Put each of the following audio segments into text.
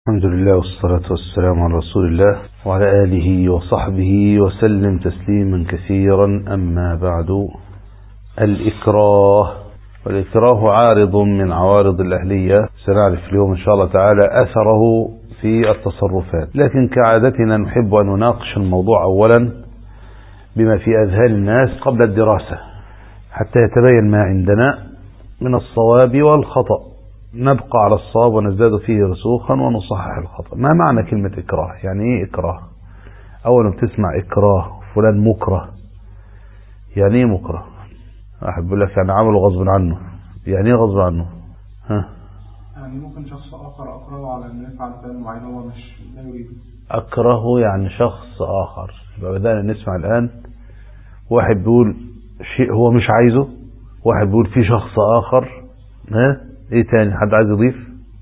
الحمد لله والصلاة والسلام على رسول الله وعلى آله وصحبه وسلم تسليما كثيرا. أما بعد، الإكراه. والإكراه عارض من عوارض الأهلية، سنعرف اليوم إن شاء الله تعالى أثره في التصرفات، لكن كعادتنا نحب أن نناقش الموضوع أولا بما في أذهان الناس قبل الدراسة حتى يتبين ما عندنا من الصواب والخطأ، نبقى على الصواب ونزداد فيه رسوخا ونصحح الخطأ. ما معنى كلمة إكراه؟ يعني إيه إكراه؟ أولا بتسمع إكراه فلان مكره، يعني إيه مكره؟ واحد بيقول لك يعني عمله غصب عنه، يعني إيه غصب عنه؟ يعني ممكن شخص آخر أكرهه على أن يفعل فعل معين هو مش لا يريده. أكرهه يعني شخص آخر. يبقى بدأنا نسمع الآن واحد بيقول شيء هو مش عايزه، واحد بيقول في شخص آخر. ايه تاني؟ حد عايز يضيف؟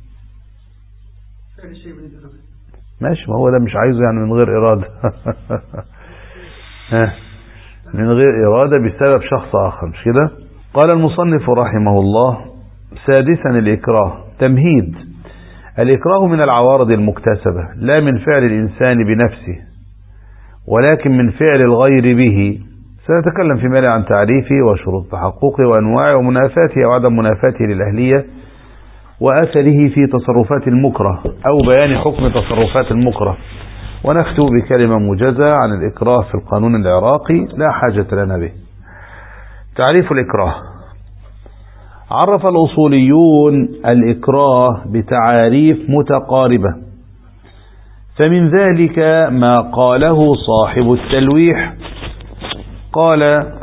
ماشي، ما هو ده مش عايزه يعني من غير إرادة. من غير إرادة بسبب شخص آخر، مش كده؟ قال المصنف رحمه الله: سادسا الإكراه. تمهيد: الإكراه من العوارض المكتسبة، لا من فعل الإنسان بنفسه ولكن من فعل الغير به. سنتكلم في مالي عن تعريفه وشروط تحققه وأنواعه ومنافاته أو عدم منافاته للأهلية وأثره في تصرفات المكره أو بيان حكم تصرفات المكره، ونختم بكلمة موجزة عن الإكراه في القانون العراقي لا حاجة لنا به. تعريف الإكراه: عرف الأصوليون الإكراه بتعاريف متقاربة، فمن ذلك ما قاله صاحب التلويح، قال: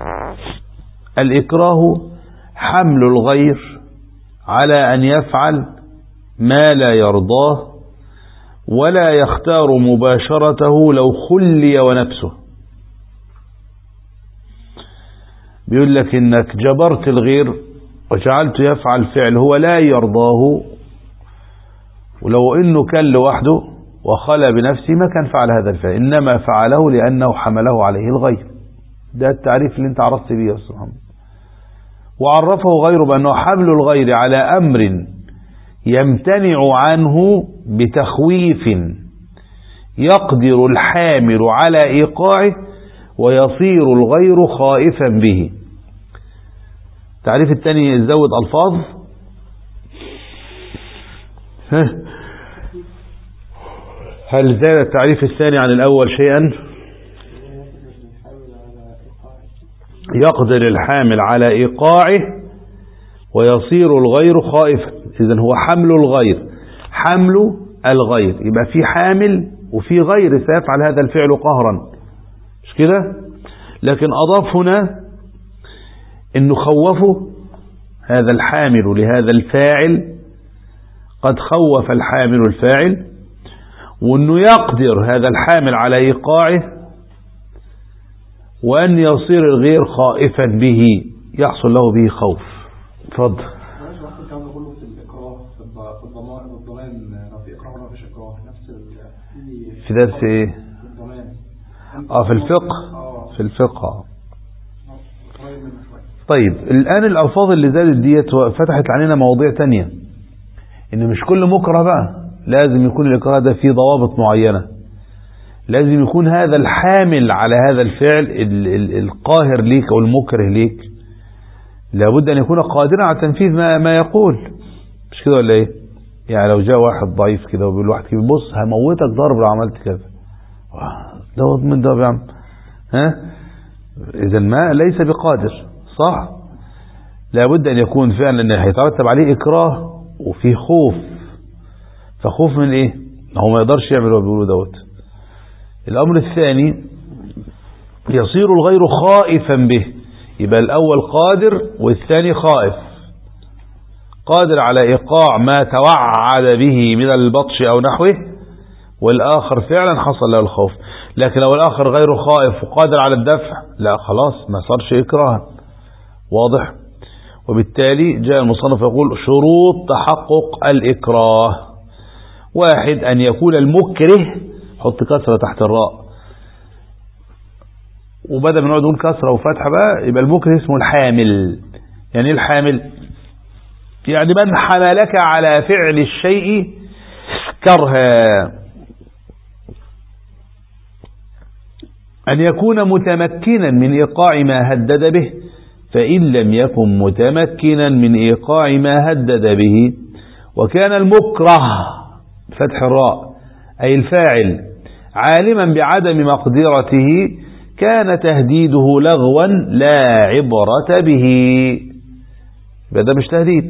الإكراه حمل الغير على أن يفعل ما لا يرضاه ولا يختار مباشرته لو خلي ونفسه. بيقول لك إنك جبرت الغير وجعلته يفعل فعل هو لا يرضاه، ولو إنه كان لوحده وخلى بنفسه ما كان فعل هذا الفعل، إنما فعله لأنه حمله عليه الغير. ده التعريف اللي انت عرفت بيه يا أستاذ محمد. وعرفه غيره بأنه حمل الغير على أمر يمتنع عنه بتخويف يقدر الحامل على إيقاعه ويصير الغير خائفا به. التعريف الثاني زود ألفاظ. هل زاد التعريف الثاني عن الأول شيئا؟ يقدر الحامل على إيقاعه ويصير الغير خائفا. إذن هو حمل الغير، حمل الغير، يبقى في حامل وفي غير سيفعل هذا الفعل قهرا، مش كده؟ لكن أضاف هنا إنه خوفه هذا الحامل لهذا الفاعل، قد خوف الحامل الفاعل، وإنه يقدر هذا الحامل على إيقاعه وأن يصير الغير خائفا به، يحصل له به خوف. اتفضل. في درس ايه؟ في الفقه. في الفقه. طيب الآن الألفاظ اللي زادت ديت فتحت علينا مواضيع تانية، إن مش كل مكره بقى لازم يكون الإكراه ده فيه ضوابط معينة. لازم يكون هذا الحامل على هذا الفعل القاهر ليك أو المكره ليك لابد أن يكون قادرا على تنفيذ ما يقول، مش كده ولا إيه؟ يعني لو جاء واحد ضعيف كده وبيقول واحد كده بص هموتك ضرب لو عملت كذا، ده من ده يا عم، إذا ما ليس بقادر، صح؟ لابد أن يكون فعلا أن هيترتب عليه إكراه وفيه خوف. فخوف من إيه؟ هو ما يقدرش يعمل اللي بيقوله دوت. الأمر الثاني يصير الغير خائفا به، يبقى الأول قادر والثاني خائف، قادر على إيقاع ما توعد به من البطش أو نحوه، والآخر فعلا حصل له الخوف. لكن لو الآخر غير خائف وقادر على الدفع، لا خلاص ما صارش إكراها. واضح؟ وبالتالي جاء المصنف يقول: شروط تحقق الإكراه: واحد، أن يكون المكره، حط كسرة تحت الراء، وبدأ من نقعد نقول كسرة وفتحة بقى، يبقى المكره اسمه الحامل. يعني الحامل يعني من حملك على فعل الشيء كرها. أن يكون متمكنا من إيقاع ما هدد به، فإن لم يكن متمكنا من إيقاع ما هدد به وكان المكره فتح الراء أي الفاعل عالما بعدم مقدرته كان تهديده لغوا لا عبرة به. هذا مش تهديد.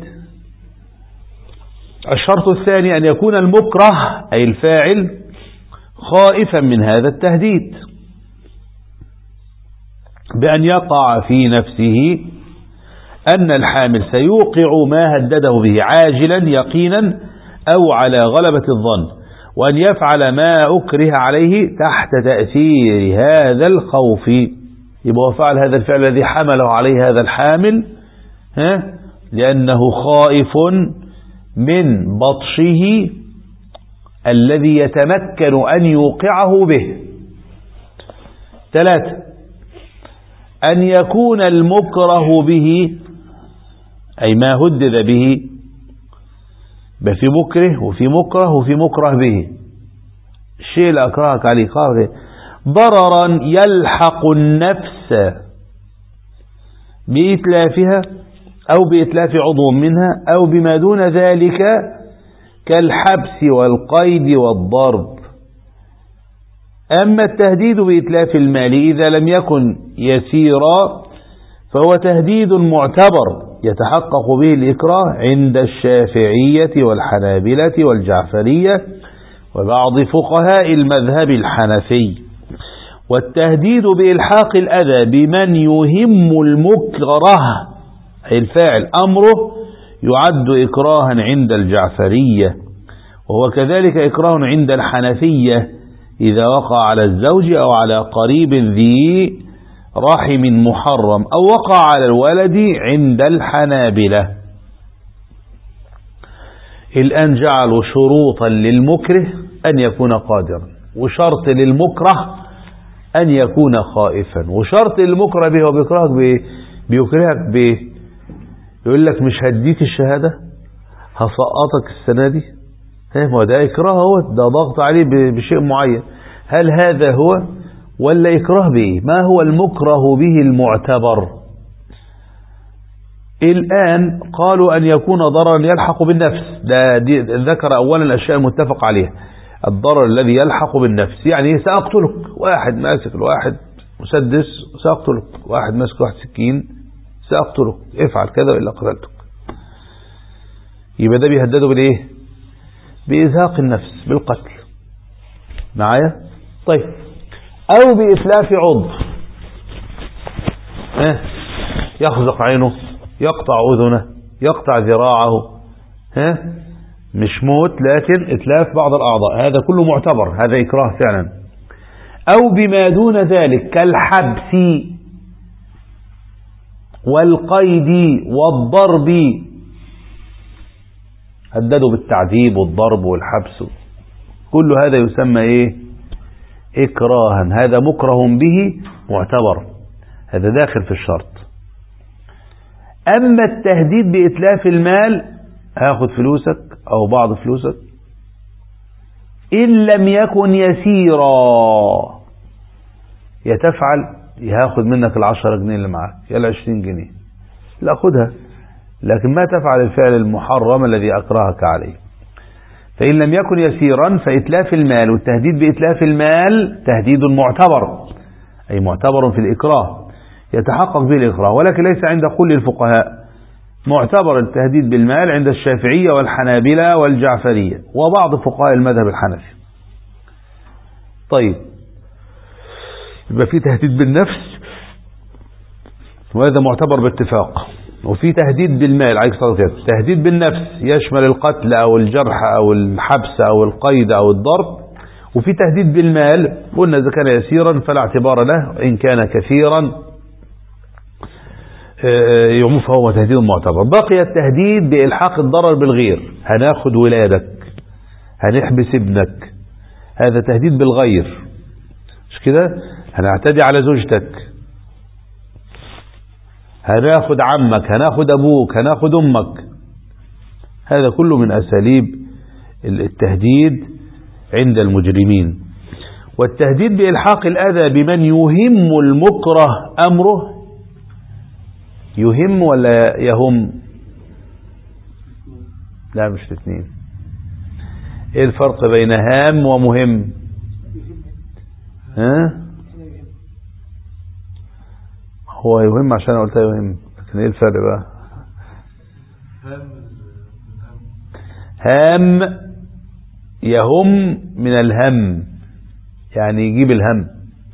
الشرط الثاني أن يكون المكره أي الفاعل خائفا من هذا التهديد بأن يقع في نفسه أن الحامل سيوقع ما هدده به عاجلا يقينا أو على غلبة الظن، وأن يفعل ما أكره عليه تحت تأثير هذا الخوف. يبقى هو فعل هذا الفعل الذي حمله عليه هذا الحامل لأنه خائف من بطشه الذي يتمكن أن يوقعه به. 3 أن يكون المكره به أي ما هدد به، في مكره وفي مكره وفي مكره به، الشيء اللي أكرهك عليه ضررا يلحق النفس بإتلافها أو بإتلاف عضو منها أو بما دون ذلك كالحبس والقيد والضرب. أما التهديد بإتلاف المال إذا لم يكن يسيرا فهو تهديد معتبر يتحقق به الإكراه عند الشافعية والحنابلة والجعفرية وبعض فقهاء المذهب الحنفي. والتهديد بإلحاق الأذى بمن يهم المكره أي الفاعل أمره يعد إكراها عند الجعفرية، وهو كذلك إكراه عند الحنفية إذا وقع على الزوج أو على قريب ذي رحم محرم أو وقع على الولد عند الحنابلة. الآن جعلوا شروطا للمكره أن يكون قادرا، وشرط للمكره أن يكون خائفا، وشرط للمكره به وبيكرهك بيكرهك به يقول لك مش هديك الشهادة هسقطك السنة دي، ما ده إكراه هو، ده ضغط عليه بشيء معين. هل هذا هو ولا إكراه به؟ ما هو المكره به المعتبر؟ الآن قالوا أن يكون ضررا يلحق بالنفس، ذكر أولا الأشياء المتفق عليها. الضرر الذي يلحق بالنفس يعني سأقتلك، واحد ماسك الواحد مسدس سأقتلك، واحد ماسك واحد سكين سأقتلك، افعل كذا وإلا قتلتك. يبقى ده بيهدده بالإيه؟ بإزهاق النفس بالقتل. معايا؟ طيب، أو بإتلاف عضو، يخزق عينه، يقطع أذنه، يقطع ذراعه، مش موت لكن إتلاف بعض الأعضاء، هذا كله معتبر، هذا إكراه فعلا. أو بما دون ذلك كالحبس والقيد والضرب، هددوا بالتعذيب والضرب والحبس، كل هذا يسمى إيه؟ إكراها. هذا مكره به معتبر، هذا داخل في الشرط. أما التهديد بإتلاف المال، هاخد فلوسك أو بعض فلوسك إن لم يكن يسيرا، يتفعل هاخد منك 10 جنيه اللي معاك يلا 20 جنيه، لا خدها، لكن ما تفعل الفعل المحرم الذي أكرهك عليه. فإن لم يكن يسيرا فإتلاف المال والتهديد بإتلاف المال تهديد معتبر، أي معتبر في الإكراه يتحقق به الإكراه، ولكن ليس عند كل الفقهاء. معتبر التهديد بالمال عند الشافعية والحنابلة والجعفرية وبعض فقهاء المذهب الحنفي. طيب، يبقى في تهديد بالنفس وهذا معتبر باتفاق، وفي تهديد بالمال عليك صلاة، تهديد بالنفس يشمل القتل أو الجرح أو الحبس أو القيد أو الضرب، وفي تهديد بالمال قلنا إذا كان يسيرا فلا اعتبار له، إن كان كثيرا فهو تهديد معتبر. بقي التهديد بإلحاق الضرر بالغير، هناخد ولادك، هنحبس ابنك، هذا تهديد بالغير، مش كده؟ هنعتدي على زوجتك، هناخد عمك، هناخد أبوك، هناخد أمك، هذا كله من أساليب التهديد عند المجرمين. والتهديد بإلحاق الأذى بمن يهم المكره أمره، يهم ولا يهم؟ لا مش الاثنين. ايه الفرق بين هام ومهم؟ ها؟ هو يهم عشان أنا قلت يهم، لكن ايه الفرق بقى؟ هام يهم من الهم، يعني يجيب الهم.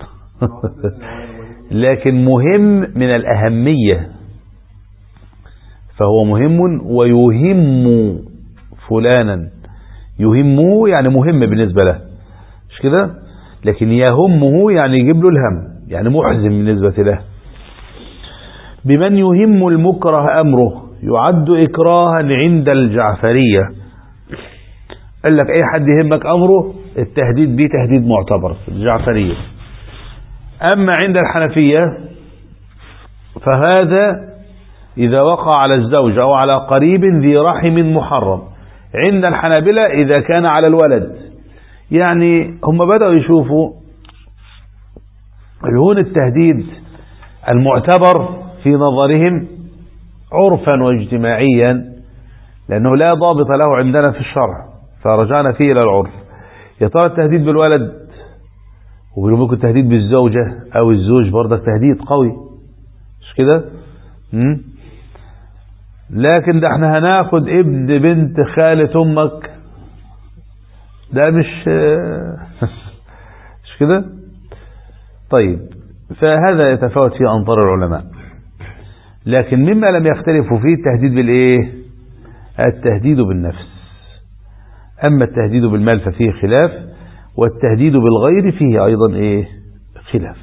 لكن مهم من الأهمية، فهو مهم ويهم فلانا، يهمه يعني مهم بالنسبة له، مش كده؟ لكن يهمه يعني يجيب له الهم، يعني محزن بالنسبة له. بمن يهم المكره أمره يعد إكراها عند الجعفرية. قال لك أي حد يهمك أمره التهديد به تهديد معتبر في الجعفرية. أما عند الحنفية فهذا إذا وقع على الزوج أو على قريب ذي رحم محرم. عند الحنابلة إذا كان على الولد. يعني هم بدأوا يشوفوا الهون التهديد المعتبر في نظرهم عرفا واجتماعيا، لأنه لا ضابط له عندنا في الشرع، فرجعنا فيه إلى العرف. يا ترى التهديد بالولد، وممكن التهديد بالزوجة أو الزوج برضك تهديد قوي، مش كده؟ لكن ده احنا هناخد ابن بنت خالة أمك، ده مش مش كده؟ طيب، فهذا يتفاوت فيه أنظار العلماء. لكن مما لم يختلفوا فيه التهديد بالإيه؟ التهديد بالنفس. أما التهديد بالمال ففيه خلاف، والتهديد بالغير فيه أيضا إيه؟ خلاف.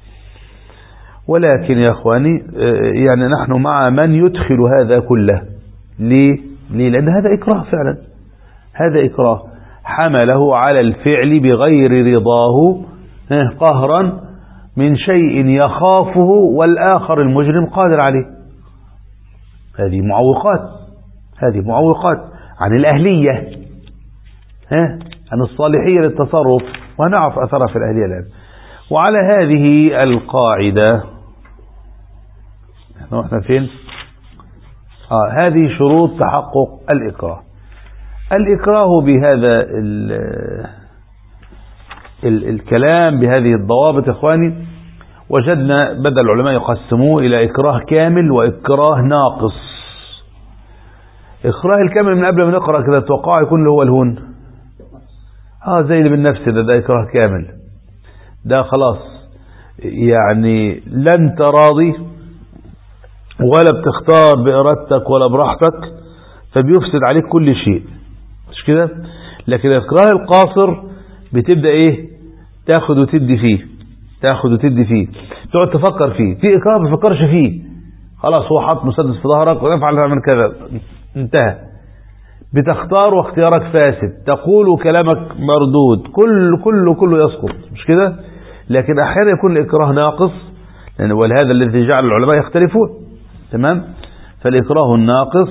ولكن يا أخواني يعني نحن مع من يدخل هذا كله. ليه؟ لأن هذا إكراه فعلا، هذا إكراه حمله على الفعل بغير رضاه قهرا من شيء يخافه والآخر المجرم قادر عليه. هذه معوقات، هذه معوقات عن الأهلية، عن الصالحية للتصرف، ونعرف أثرها في الأهلية الآن. وعلى هذه القاعدة احنا فين؟ هذه شروط تحقق الإكراه. الإكراه بهذا الكلام بهذه الضوابط إخواني، وجدنا بدأ العلماء يقسموه إلى إكراه كامل وإكراه ناقص. إكراه الكامل من قبل ما نقرأ كده توقع يكون اللي هو الهون، زي اللي بالنفس ده إكراه كامل، ده خلاص يعني لا انت راضي ولا بتختار بإرادتك ولا براحتك، فبيفسد عليك كل شيء، مش كده؟ لكن الإكراه القاصر بتبدأ ايه؟ تاخد وتدي فيه، تاخد وتدي فيه، تقعد تفكر فيه. في إكراه ما بتفكرش فيه، خلاص هو حط مسدس في ظهرك ويفعل من كذا، انتهى. بتختار واختيارك فاسد، تقول كلامك مردود، كله يسقط، مش كده؟ لكن أحيانا يكون الإكراه ناقص، ولهذا الذي جعل العلماء يختلفون، تمام؟ فالإكراه الناقص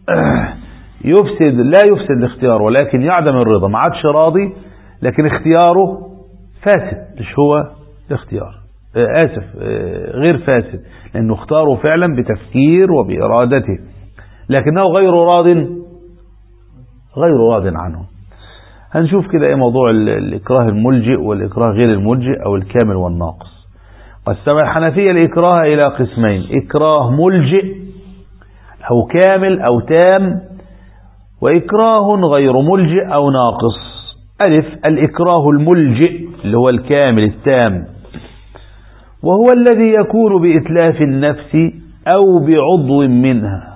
لا يفسد الاختيار، ولكن يعدم الرضا، ما عادش راضي لكن اختياره فاسد، مش هو الاختيار غير فاسد، لأنه اختاره فعلا بتفكير وبإرادته، لكنه غير راض عنه. هنشوف كده ايه موضوع الإكراه الملجئ والإكراه غير الملجئ أو الكامل والناقص. قسم الحنفية الإكراه إلى قسمين: إكراه ملجئ أو كامل أو تام، وإكراه غير ملجئ أو ناقص. ألف: الإكراه الملجئ اللي هو الكامل التام، وهو الذي يكون بإتلاف النفس أو بعضو منها،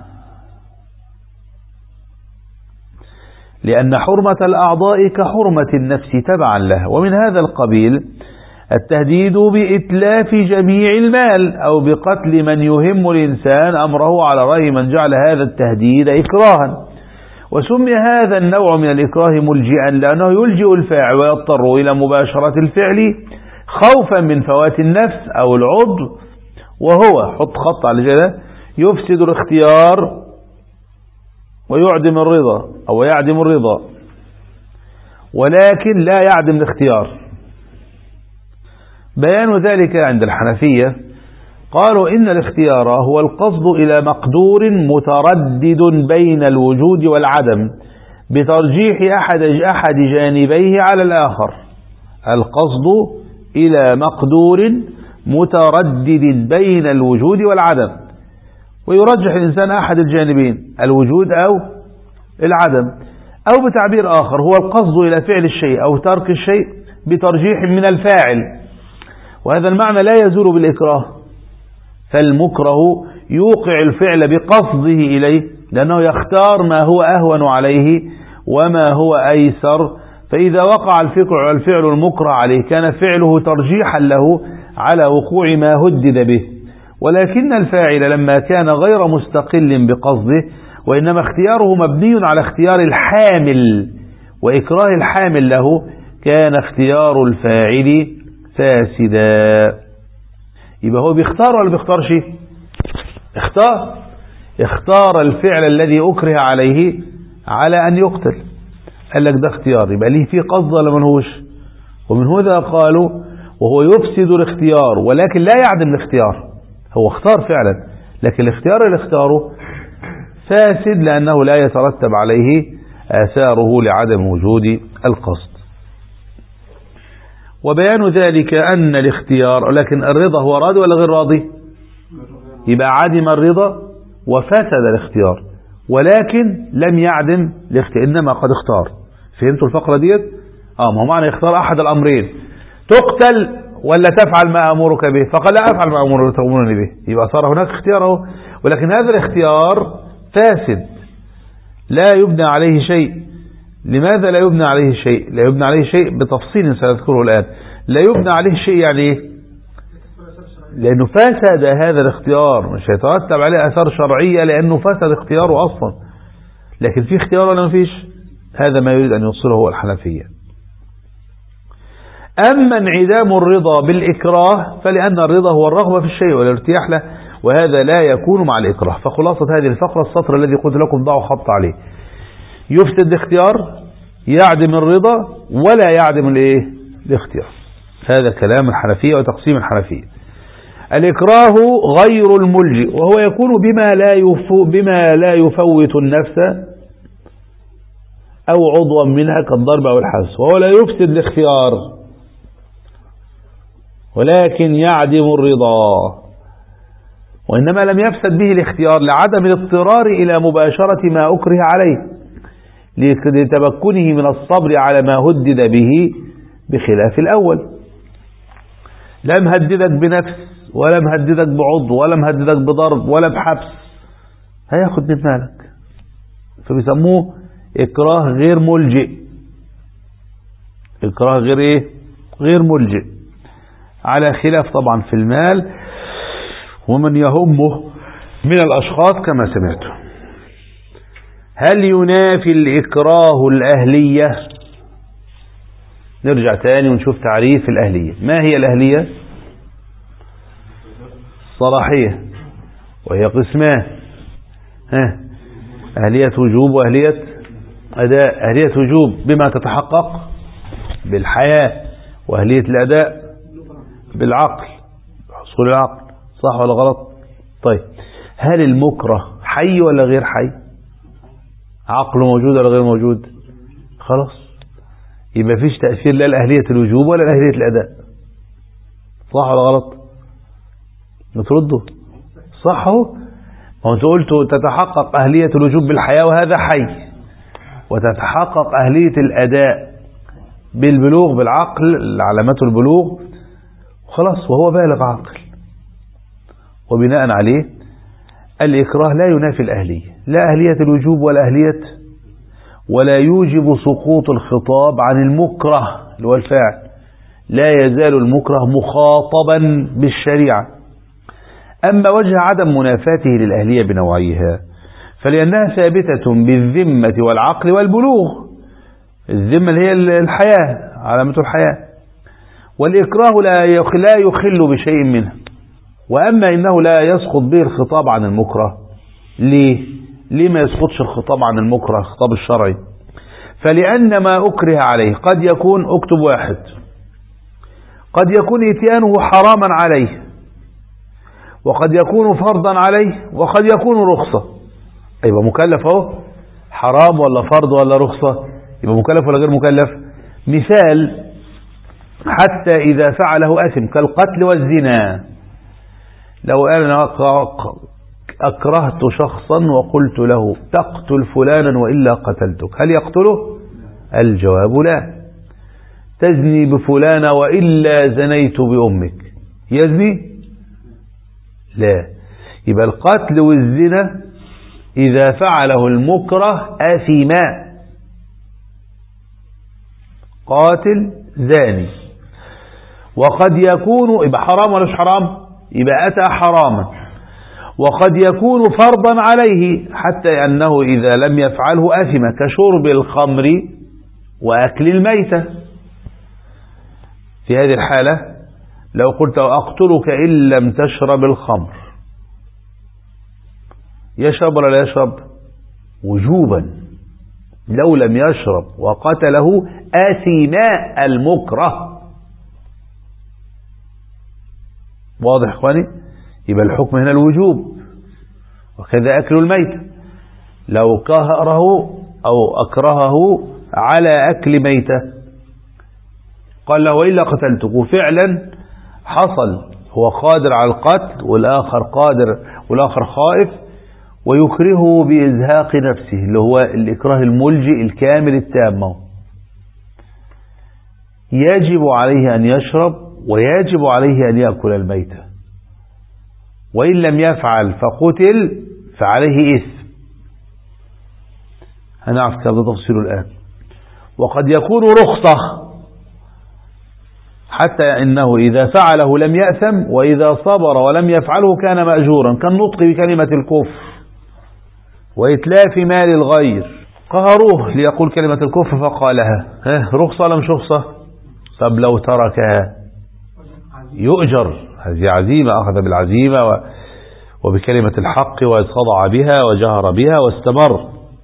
لأن حرمة الأعضاء كحرمة النفس تبعا لها. ومن هذا القبيل التهديد بإتلاف جميع المال أو بقتل من يهم الإنسان أمره، على رأي من جعل هذا التهديد إكراها. وسمي هذا النوع من الإكراه ملجئا لأنه يلجئ الفاعل ويضطر إلى مباشرة الفعل خوفا من فوات النفس أو العضو، وهو حط خط على جده يفسد الاختيار ويعدم الرضا أو يعدم الرضا. ولكن لا يعدم الاختيار. بيان ذلك عند الحنفية قالوا إن الاختيار هو القصد إلى مقدور متردد بين الوجود والعدم بترجيح أحد جانبيه على الآخر. القصد إلى مقدور متردد بين الوجود والعدم، ويرجح الإنسان أحد الجانبين الوجود أو العدم، أو بتعبير آخر هو القصد إلى فعل الشيء أو ترك الشيء بترجيح من الفاعل، وهذا المعنى لا يزول بالإكراه، فالمكره يوقع الفعل بقصده إليه لأنه يختار ما هو أهون عليه وما هو أيسر، فإذا وقع الفعل المكره عليه كان فعله ترجيحا له على وقوع ما هدد به. ولكن الفاعل لما كان غير مستقل بقصده وإنما اختياره مبني على اختيار الحامل وإكراه الحامل له، كان اختيار الفاعل فاسدا. يبقى هو بيختار ولا بيختار شيء؟ اختار الفعل الذي أكره عليه على أن يقتل، قال لك ده اختيار، يبقى ليه فيه قصد ولا منهوش؟ ومن هذا قالوا وهو يفسد الاختيار ولكن لا يعدم الاختيار، هو اختار فعلا لكن الاختيار اللي اختاره فاسد لأنه لا يترتب عليه آثاره لعدم وجود القصد. وبيان ذلك أن الاختيار، لكن الرضا هو راضي ولا غير راضي؟ يبقى عدم الرضا وفسد الاختيار، ولكن لم يعدم الاختيار، إنما قد اختار. فهمتوا الفقرة ديت؟ ما هو معنى يختار أحد الأمرين، تقتل ولا تفعل ما أمرك به، فقال لا أفعل ما تأمرني به، يبقى صار هناك اختياره، ولكن هذا الاختيار فاسد لا يبنى عليه شيء. لماذا لا يبنى عليه شيء؟ لا يبنى عليه شيء بتفصيل سنذكره الآن. لا يبنى عليه شيء يعني ايه؟ لأنه فسد هذا الاختيار، مش هيترتب عليه أثار شرعية لأنه فسد اختياره أصلا. لكن في اختيار ولا ما فيش؟ هذا ما يريد أن يوصله الحنفية. أما انعدام الرضا بالإكراه فلأن الرضا هو الرغبة في الشيء والارتياح له، وهذا لا يكون مع الإكراه. فخلاصة هذه الفقرة السطر الذي قلت لكم ضعوا خط عليه، يفسد الاختيار، يعدم الرضا، ولا يعدم الاختيار. هذا كلام الحنفية وتقسيم الحنفية. الإكراه غير الملجئ، وهو يكون بما لا يفوت النفس أو عضوا منها كالضرب أو الحبس، وهو لا يفسد الاختيار ولكن يعدم الرضا، وإنما لم يفسد به الاختيار لعدم الاضطرار إلى مباشرة ما أكره عليه لتمكنه من الصبر على ما هدد به، بخلاف الأول لا مهددك بنفس ولا مهددك بعضو ولا مهددك بضرب ولا بحبس، هياخد من مالك، فبيسموه إكراه غير ملجئ. إكراه غير غير ملجئ، على خلاف طبعا في المال ومن يهمه من الأشخاص كما سمعتم. هل ينافي الإكراه الأهلية؟ نرجع تاني ونشوف تعريف الأهلية. ما هي الأهلية؟ صلاحية، وهي قسمان، أهلية وجوب وأهلية أداء. أهلية وجوب بما تتحقق بالحياة، وأهلية الأداء بالعقل، حصول العقل. صح ولا غلط؟ طيب هل المكره حي ولا غير حي؟ عقله موجود ولا غير موجود؟ خلاص يبقى فيش تأثير لا لأهلية الوجوب ولا لأهلية الأداء. صح ولا غلط؟ نترده صح اهو. ما انت قلتوا تتحقق أهلية الوجوب بالحياة وهذا حي، وتتحقق أهلية الأداء بالبلوغ بالعقل، علامات البلوغ خلاص وهو بالغ عاقل. وبناء عليه الإكراه لا ينافي الأهلية، لا أهلية الوجوب ولا يوجب سقوط الخطاب عن المكره اللي هو الفاعل. لا يزال المكره مخاطبا بالشريعة. أما وجه عدم منافاته للأهلية بنوعيها فلأنها ثابتة بالذمة والعقل والبلوغ. الذمة اللي هي الحياة، علامة الحياة، والإكراه لا يخل بشيء منها. وأما إنه لا يسقط به الخطاب عن المكره. ليه ما يسقطش الخطاب عن المكره الخطاب الشرعي؟ فلأن ما أكره عليه قد يكون، اكتب واحد، قد يكون إتيانه حراما عليه، وقد يكون فرضا عليه، وقد يكون رخصة. يبقى مكلف اهو، حرام ولا فرض ولا رخصة، يبقى مكلف ولا غير مكلف. مثال: حتى إذا فعله أثم كالقتل والزنا. لو أنا أكرهت شخصا وقلت له تقتل فلانا وإلا قتلتك، هل يقتله؟ الجواب لا. تزني بفلانة وإلا زنيت بأمك، يزني؟ لا. يبقى القتل والزنا إذا فعله المكره آثما، قاتل زاني. وقد يكون، يبقى حرام ولا مش حرام؟ يبقى أتى حراما. وقد يكون فرضا عليه، حتى أنه إذا لم يفعله آثم، كشرب الخمر وأكل الميتة. في هذه الحالة لو قلت أقتلك إن لم تشرب الخمر، يشرب ولا لا يشرب؟ وجوبا. لو لم يشرب وقتله آثما المكره. واضح إخواني؟ يبقى الحكم هنا الوجوب. وكذا أكل الميت، لو قهره أو أكرهه على أكل ميتة قال له وإلا قتلتك، وفعلا حصل، هو قادر على القتل والآخر قادر والآخر خائف، ويكرهه بإزهاق نفسه، اللي هو الإكراه الملجئ الكامل التام. يجب عليه أن يشرب ويجب عليه أن يأكل الميتة، وإن لم يفعل فقتل فعليه إثم. هنعرف كذا تفصيله الآن. وقد يكون رخصة، حتى إنه إذا فعله لم يأثم، وإذا صبر ولم يفعله كان مأجورا، كالنطق بكلمة الكفر وإتلاف مال الغير. قهروه ليقول كلمة الكفر فقالها، رخصة ولا مش رخصة؟ طب لو تركها يؤجر، هذه عزيمة، أخذ بالعزيمة وبكلمة الحق وصدع بها وجهر بها واستمر.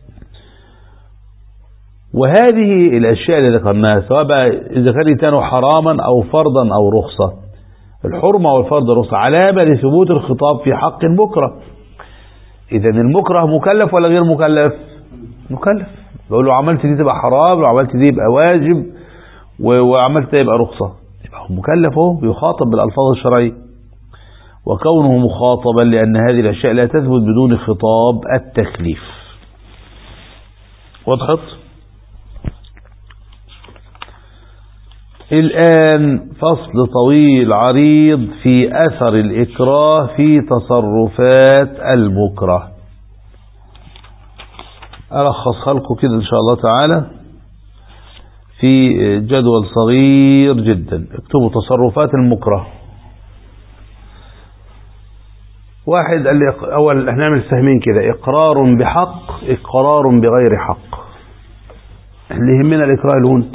وهذه الأشياء اللي ذكرناها، سواء إذا كان إتيانه حراما أو فرضا أو رخصة، الحرمة والفرض رخصة علامة لثبوت الخطاب في حق المكره. إذا المكره مكلف ولا غير مكلف؟ مكلف. بقول له عملت دي تبقى حرام، لو عملت دي يبقى واجب، وعملت دي يبقى رخصة. يبقى هو مكلف، هو يخاطب بالألفاظ الشرعية. وكونه مخاطبا لأن هذه الأشياء لا تثبت بدون خطاب التكليف. وضحت؟ الآن فصل طويل عريض في أثر الإكراه في تصرفات المكره. ألخص لكم كده إن شاء الله تعالى في جدول صغير جدا. اكتبوا تصرفات المكره. واحد قال لي أول احنا نعمل سهمين كده: إقرار بحق، إقرار بغير حق. اللي يهمنا الإكراه الهون،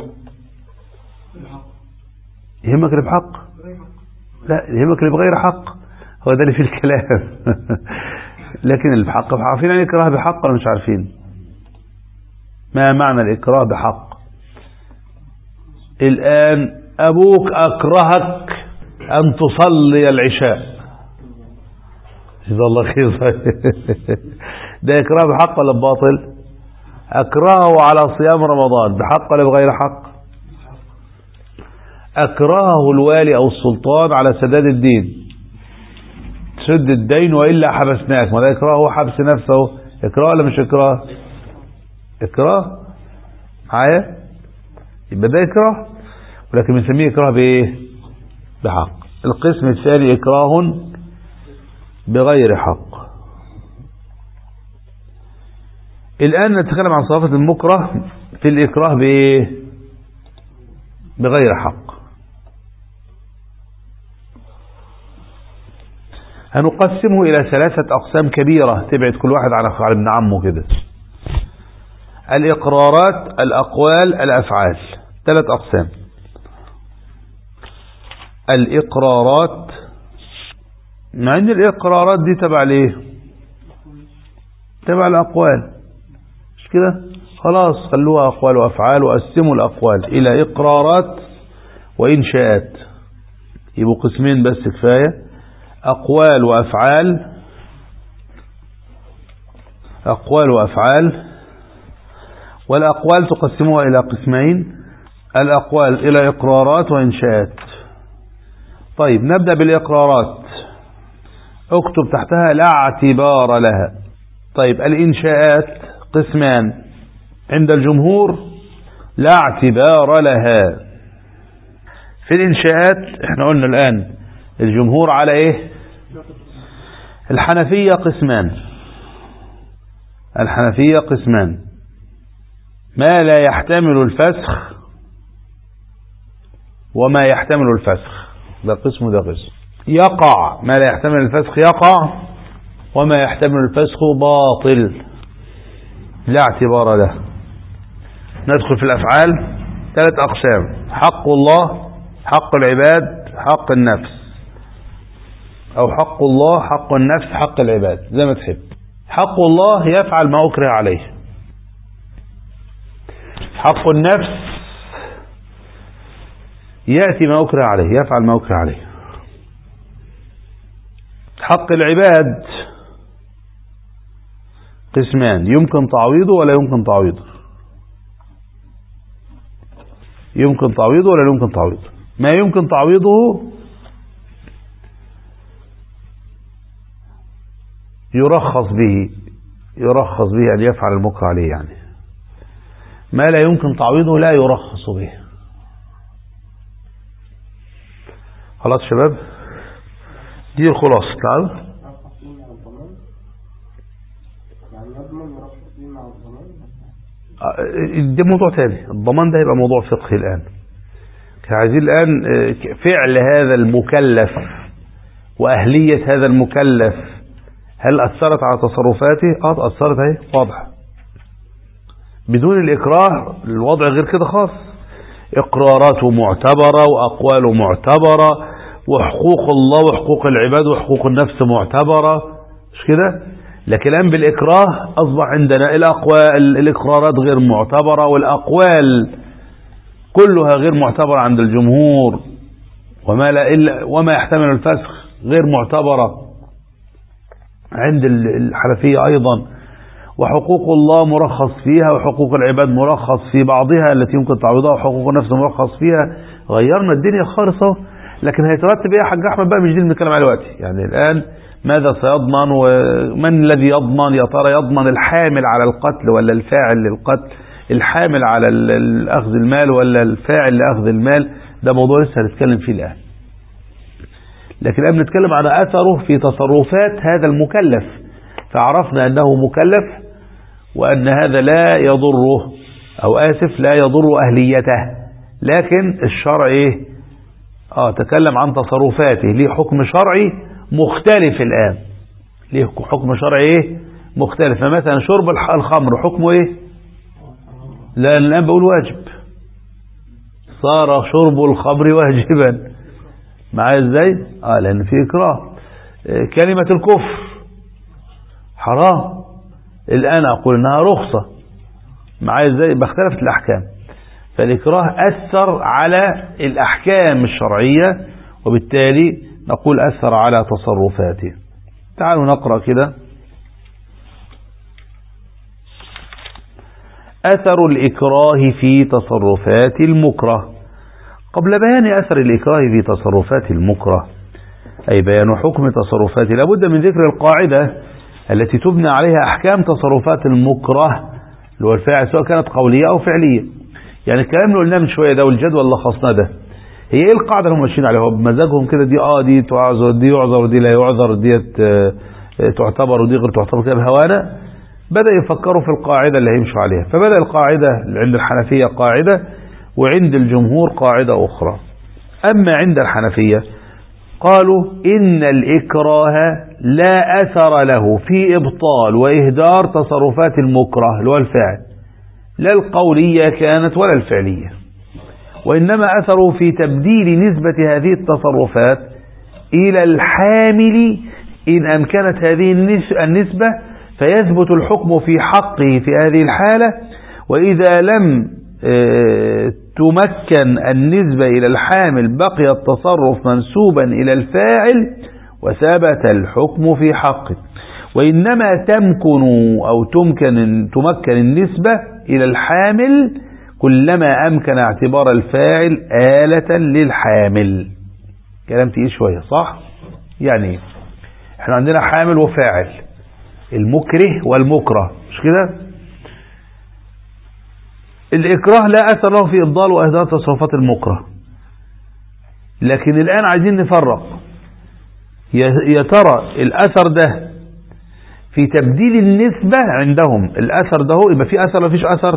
يهمك اللي بحق؟ لا، يهمك اللي بغير حق، هو ده اللي في الكلام. لكن اللي بحق، عارفين يعني إكراه بحق ولا مش عارفين؟ ما معنى الإكراه بحق؟ الآن أبوك أكرهك أن تصلي العشاء، جزا الله خير. ده إكراه بحق ولا بباطل؟ أكرهه على صيام رمضان بحق ولا بغير حق؟ أكرهه الوالي أو السلطان على سداد الدين، تسد الدين وإلا حبسناك، ما ده إكراه، هو حبس نفسه. إكراه ولا مش إكراه؟ إكراه معايا؟ يبقى ده إكراه، ولكن بنسميه إكراه بإيه؟ بحق. القسم الثاني إكراه بغير حق. الآن نتكلم عن صفات المكره في الإكراه بإيه؟ بغير حق. هنقسمه إلى 3 أقسام كبيرة تبعد كل واحد على ابن عمه كده: الإقرارات، الأقوال، الأفعال. 3 أقسام. الإقرارات، مع أن الإقرارات دي تبع ليه؟ تبع الأقوال، مش كده؟ خلاص خلوها أقوال وأفعال، وقسموا الأقوال إلى إقرارات وإنشاءات. يبقوا قسمين بس كفاية، أقوال وأفعال، أقوال وأفعال. والأقوال تقسموها إلى قسمين، الأقوال إلى إقرارات وإنشاءات. طيب نبدأ بالإقرارات، اكتب تحتها لا اعتبار لها. طيب الإنشاءات قسمان عند الجمهور لا اعتبار لها. في الإنشاءات احنا قلنا الآن الجمهور على ايه؟ الحنفية قسمان، الحنفية قسمان، ما لا يحتمل الفسخ وما يحتمل الفسخ، ده قسم وده قسم. يقع ما لا يحتمل الفسخ يقع، وما يحتمل الفسخ باطل لا اعتبار له. ندخل في الأفعال، 3 أقسام: حق الله، حق العباد، حق النفس، أو حق الله، حق النفس، حق العباد، زي ما تحب. حق الله يفعل ما أكره عليه. حق النفس يأتي ما أكره عليه، يفعل ما أكره عليه. حق العباد قسمان: يمكن تعويضه ولا يمكن تعويضه، يمكن تعويضه ولا يمكن تعويضه. ما يمكن تعويضه يرخص به، يرخص به أن يفعل المكره عليه يعني. ما لا يمكن تعويضه لا يرخص به. خلاص شباب، دي الخلاصة. تعالوا ده موضوع تاني، الضمان ده يبقى موضوع فقهي الآن. عايزين الآن فعل هذا المكلف وأهلية هذا المكلف، هل أثرت على تصرفاته؟ أثرت اهي، واضح. بدون الإكراه الوضع غير كده خاص. إقراراته معتبرة، وأقواله معتبرة، وحقوق الله وحقوق العباد وحقوق النفس معتبرة، مش كده؟ لكن الآن بالإكراه أصبح عندنا الإقرارات غير معتبرة، والأقوال كلها غير معتبرة عند الجمهور، وما يحتمل الفسخ غير معتبرة عند الحنفية أيضا. وحقوق الله مرخص فيها، وحقوق العباد مرخص في بعضها التي يمكن تعويضها، وحقوق النفس مرخص فيها. غيرنا الدنيا خالص اهو. لكن هيترتب ايه يا حاج احمد بقى؟ مش دي اللي بنتكلم عليه دلوقتي. يعني الان ماذا سيضمن، ومن الذي يضمن؟ يا ترى يضمن الحامل على القتل ولا الفاعل للقتل؟ الحامل على اخذ المال ولا الفاعل لاخذ المال؟ ده موضوع لسه هنتكلم فيه الان. لكن الان بنتكلم على اثره في تصرفات هذا المكلف. فعرفنا انه مكلف، وأن هذا لا يضره، أو آسف لا يضر أهليته، لكن الشرع إيه؟ تكلم عن تصرفاته، ليه حكم شرعي مختلف الآن، ليه حكم شرعي إيه؟ مختلف. فمثلا شرب الخمر حكمه إيه؟ لأن الآن بقول واجب، صار شرب الخمر واجبا. معايا إزاي؟ لأن في إكراه. كلمة الكفر حرام، الآن أقول إنها رخصة. معايا إزاي؟ باختلفت الأحكام. فالإكراه أثر على الأحكام الشرعية، وبالتالي نقول أثر على تصرفاته. تعالوا نقرأ كده. أثر الإكراه في تصرفات المكره. قبل بيان أثر الإكراه في تصرفات المكره، أي بيان حكم تصرفاته، لابد من ذكر القاعدة التي تبنى عليها أحكام تصرفات المكره اللي هو الفاعل، سواء كانت قولية أو فعلية. يعني الكلام اللي قلناه من شوية ده والجدول اللي خصناه ده، هي إيه القاعدة اللي هم ماشيين عليها؟ بمزاجهم كده، دي تعذر، دي يعذر، دي لا يعذر، دي تعتبر ودي غير تعتبر، كده بهوانا. بدأ يفكروا في القاعدة اللي هيمشوا عليها. فبدأ القاعدة عند الحنفية قاعدة، وعند الجمهور قاعدة أخرى. أما عند الحنفية قالوا إن الإكراه لا أثر له في إبطال وإهدار تصرفات المكره اللي هو الفاعل، لا القولية كانت ولا الفعلية، وإنما أثروا في تبديل نسبة هذه التصرفات إلى الحامل إن أمكنت هذه النسبة، فيثبت الحكم في حقه في هذه الحالة، وإذا لم تمكن النسبة إلى الحامل بقي التصرف منسوبا إلى الفاعل وثبت الحكم في حقه. وإنما تمكن النسبة إلى الحامل كلما أمكن اعتبار الفاعل آلة للحامل. كلام تقيل شوية صح؟ يعني احنا عندنا حامل وفاعل، المكره والمكره، مش كده؟ الإكراه لا أثر له في إبطال وإهدار تصرفات المكره، لكن الآن عايزين نفرق يا ترى الأثر ده في تبديل النسبة عندهم، الأثر ده يبقى في أثر ولا فيش أثر؟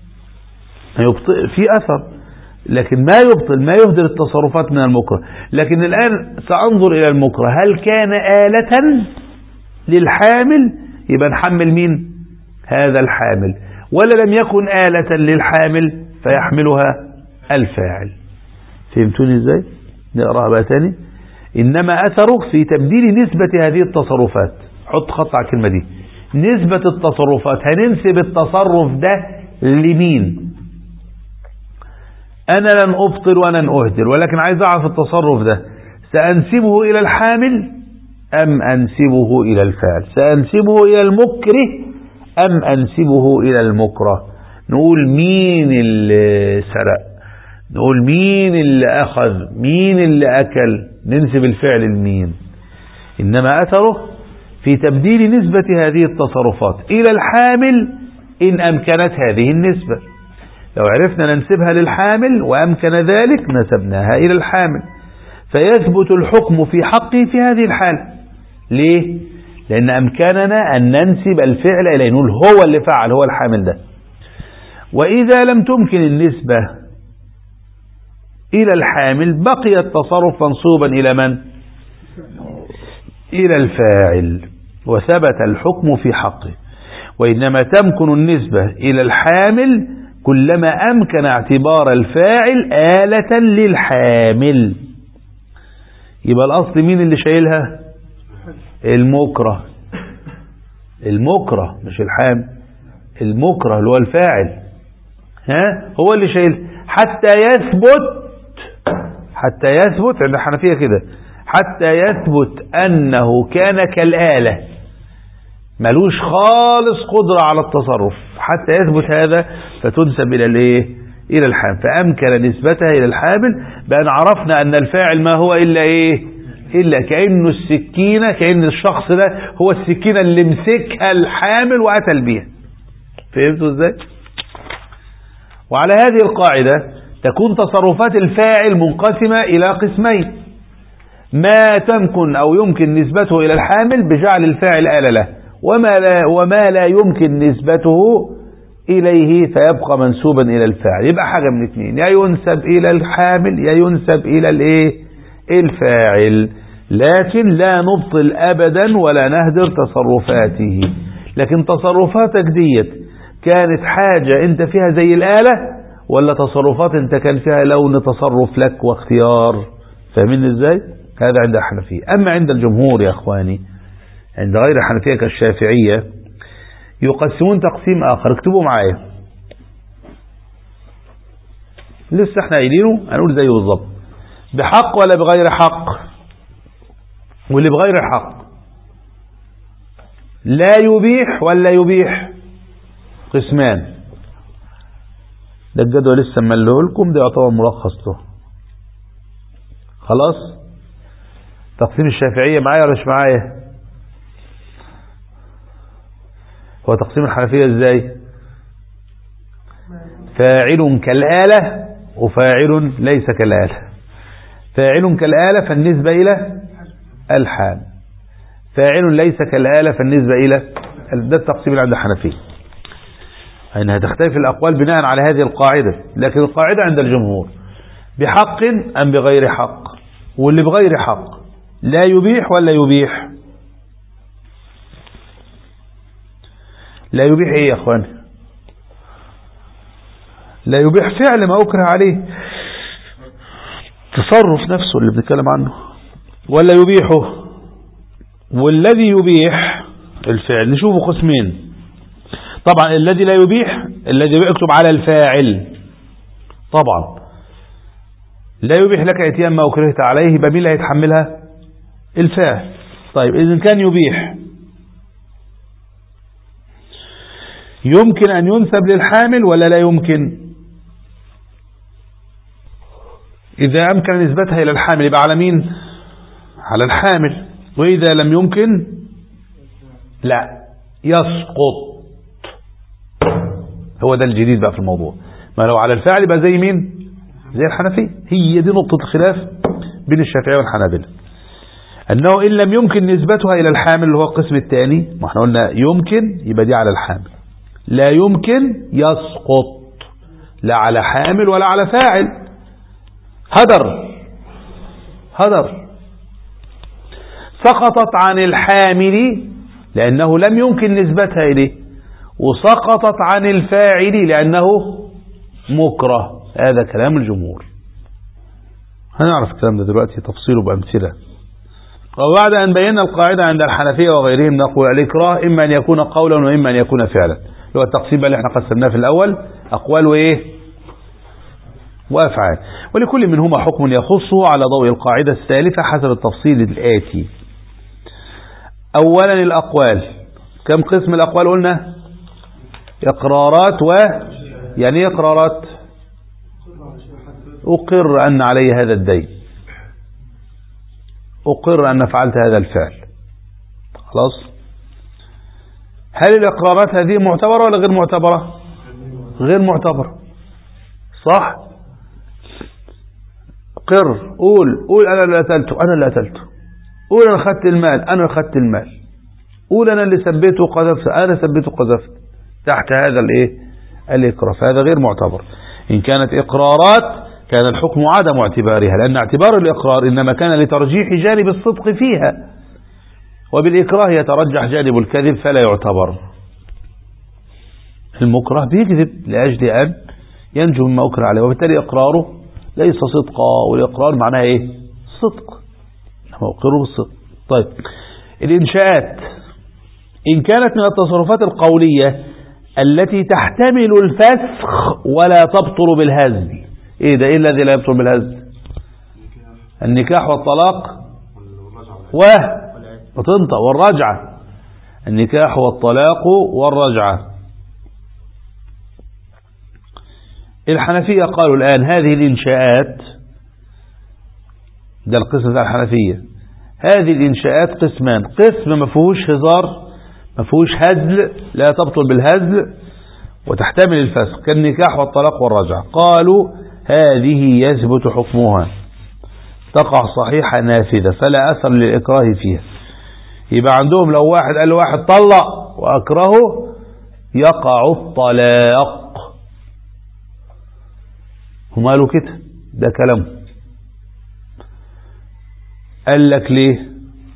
في أثر، لكن ما يبطل ما يهدر التصرفات من المكره. لكن الآن سأنظر إلى المكره، هل كان آلة للحامل؟ يبقى نحمل مين؟ هذا الحامل. ولا لم يكن آلة للحامل فيحملها الفاعل. فهمتوني ازاي؟ نقرأها بقى تاني. إنما أثره في تبديل نسبة هذه التصرفات. حط خط على الكلمة دي، نسبة التصرفات. هننسب التصرف ده لمين؟ أنا لن أبطل ولن أهدر، ولكن عايز أعرف التصرف ده سأنسبه إلى الحامل أم أنسبه إلى الفاعل؟ سأنسبه إلى المكره أم أنسبه إلى المكره؟ نقول مين اللي سرق، نقول مين اللي أخذ، مين اللي أكل، ننسب الفعل لمين. إنما أثره في تبديل نسبة هذه التصرفات إلى الحامل إن أمكنت هذه النسبة. لو عرفنا ننسبها للحامل وأمكن ذلك نسبناها إلى الحامل، فيثبت الحكم في حقه في هذه الحالة. ليه؟ لأن أمكننا أن ننسب الفعل إليه، نقول هو اللي فعل، هو الحامل ده. وإذا لم تمكن النسبة إلى الحامل بقي التصرف منصوبا إلى من؟ إلى الفاعل وثبت الحكم في حقه. وإنما تمكن النسبة إلى الحامل كلما أمكن اعتبار الفاعل آلة للحامل. يبقى الأصل مين اللي شايلها؟ المكره. المكره مش الحامل، المكره اللي هو الفاعل، هو اللي شايل حتى يثبت عند الحنفية كده، حتى يثبت أنه كان كالآلة ملوش خالص قدرة على التصرف، حتى يثبت هذا فتنسب إلى الايه؟ إلى الحامل. فأمكن نسبتها إلى الحامل بأن عرفنا أن الفاعل ما هو إلا إيه؟ إلا كأنه السكينة، كأن الشخص ده هو السكينة اللي مسكها الحامل وقتل بيها. فهمتوا إزاي؟ وعلى هذه القاعدة تكون تصرفات الفاعل منقسمة إلى قسمين: ما تمكن أو يمكن نسبته إلى الحامل بجعل الفاعل آلة له، وما لا يمكن نسبته إليه فيبقى منسوبا إلى الفاعل. يبقى حاجة من اثنين، يا ينسب إلى الحامل يا ينسب إلى الفاعل. لكن لا نبطل أبدا ولا نهدر تصرفاته. لكن تصرفاتك ديت كانت حاجة انت فيها زي الآلة، ولا تصرفات انت كان فيها لون تصرف لك واختيار؟ فاهمين ازاي؟ هذا عند الحنفية. اما عند الجمهور يا اخواني، عند غير الحنفية كالشافعية يقسمون تقسيم اخر. اكتبوا معايا، لسه احنا قايلينه هنقول زيه بالظبط: بحق ولا بغير حق. واللي بغير حق لا يبيح ولا يبيح، قسمان. ده الجدول لسه ممليه لكم، ده يعتبر ملخص له. خلاص؟ تقسيم الشافعية معايا ولا مش معايا؟ هو تقسيم الحنفية ازاي؟ فاعل كالآلة وفاعل ليس كالآلة. فاعل كالآلة فالنسبة إلى الحامل، فاعل ليس كالآلة فالنسبة إلى ده التقسيم اللي عند الحنفية. أنها تختلف الأقوال بناء على هذه القاعدة، لكن القاعدة عند الجمهور بحق أم بغير حق. واللي بغير حق لا يبيح ولا يبيح؟ لا يبيح ايه يا اخوان؟ لا يبيح فعل ما أكره عليه، تصرف نفسه اللي بنتكلم عنه، ولا يبيحه. والذي يبيح الفعل نشوفه قسمين. طبعا الذي لا يبيح الذي يكتب على الفاعل طبعا لا يبيح لك اتيان ما أكرهت عليه، يبقى مين اللي هيتحملها؟ الفاعل. طيب إذن كان يبيح يمكن أن ينسب للحامل ولا لا يمكن؟ إذا أمكن نسبتها إلى الحامل يبقى على مين؟ على الحامل. وإذا لم يمكن لا يسقط. هو ده الجديد بقى في الموضوع. ما لو على الفاعل يبقى زي مين؟ زي الحنفية. هي دي نقطة الخلاف بين الشافعية والحنابلة، أنه إن لم يمكن نسبتها إلى الحامل اللي هو القسم الثاني، ما احنا قلنا يمكن يبقى دي على الحامل، لا يمكن يسقط لا على حامل ولا على فاعل. هدر سقطت عن الحامل لأنه لم يمكن نسبتها إليه، وسقطت عن الفاعل لأنه مكره. هذا كلام الجمهور. هنعرف الكلام ده دلوقتي تفصيله بأمثلة. وبعد أن بينا القاعدة عند الحنفية وغيرهم نقول الإكراه إما أن يكون قولا وإما أن يكون فعلا، اللي هو التقسيم اللي احنا قسمناه في الأول أقوال وإيه وأفعال، ولكل منهما حكم يخصه على ضوء القاعدة الثالثة حسب التفصيل الآتي. أولا الأقوال. كم قسم الأقوال قلنا؟ إقرارات يعني إيه إقرارات؟ أقر أن علي هذا الدين، أقر أن فعلت هذا الفعل. خلاص. هل الإقرارات هذه معتبرة ولا غير معتبرة؟ غير معتبرة. صح. قر، قول أنا اللي قتلته، قول أنا أخذت المال، أنا أخذت المال، قول أنا اللي سبيته وقذفت، أنا سبيته وقذفت. تحت هذا الإقرار، فهذا غير معتبر. إن كانت إقرارات كان الحكم عدم اعتبارها، لأن اعتبار الإقرار إنما كان لترجيح جانب الصدق فيها، وبالإكراه يترجح جانب الكذب فلا يعتبر. المكره بيكذب لأجل أن ينجو مما أكره عليه، وبالتالي إقراره ليس صدقا، والإقرار معناه إيه؟ صدق، إنما أقره بالصدق. طيب الإنشاءات إن كانت من التصرفات القولية التي تحتمل الفسخ ولا تبطل بالهزل. إيه ده؟ إيه الذي لا يبطل بالهزل؟ النكاح والطلاق وتنطق والرجعة. النكاح والطلاق والرجعة. الحنفية قالوا الآن هذه الإنشاءات، ده القسم بتاع الحنفية، هذه الإنشاءات قسمان: قسم ما فيهوش هزار، ما فيهوش هزل، لا تبطل بالهزل وتحتمل الفسخ، كالنكاح والطلاق والرجعة. قالوا هذه يثبت حكمها، تقع صحيحة نافذة فلا أثر للإكراه فيها. يبقى عندهم لو واحد قال واحد طلق وأكرهه يقع الطلاق. هم قالوا كده، ده كلام. قال لك ليه؟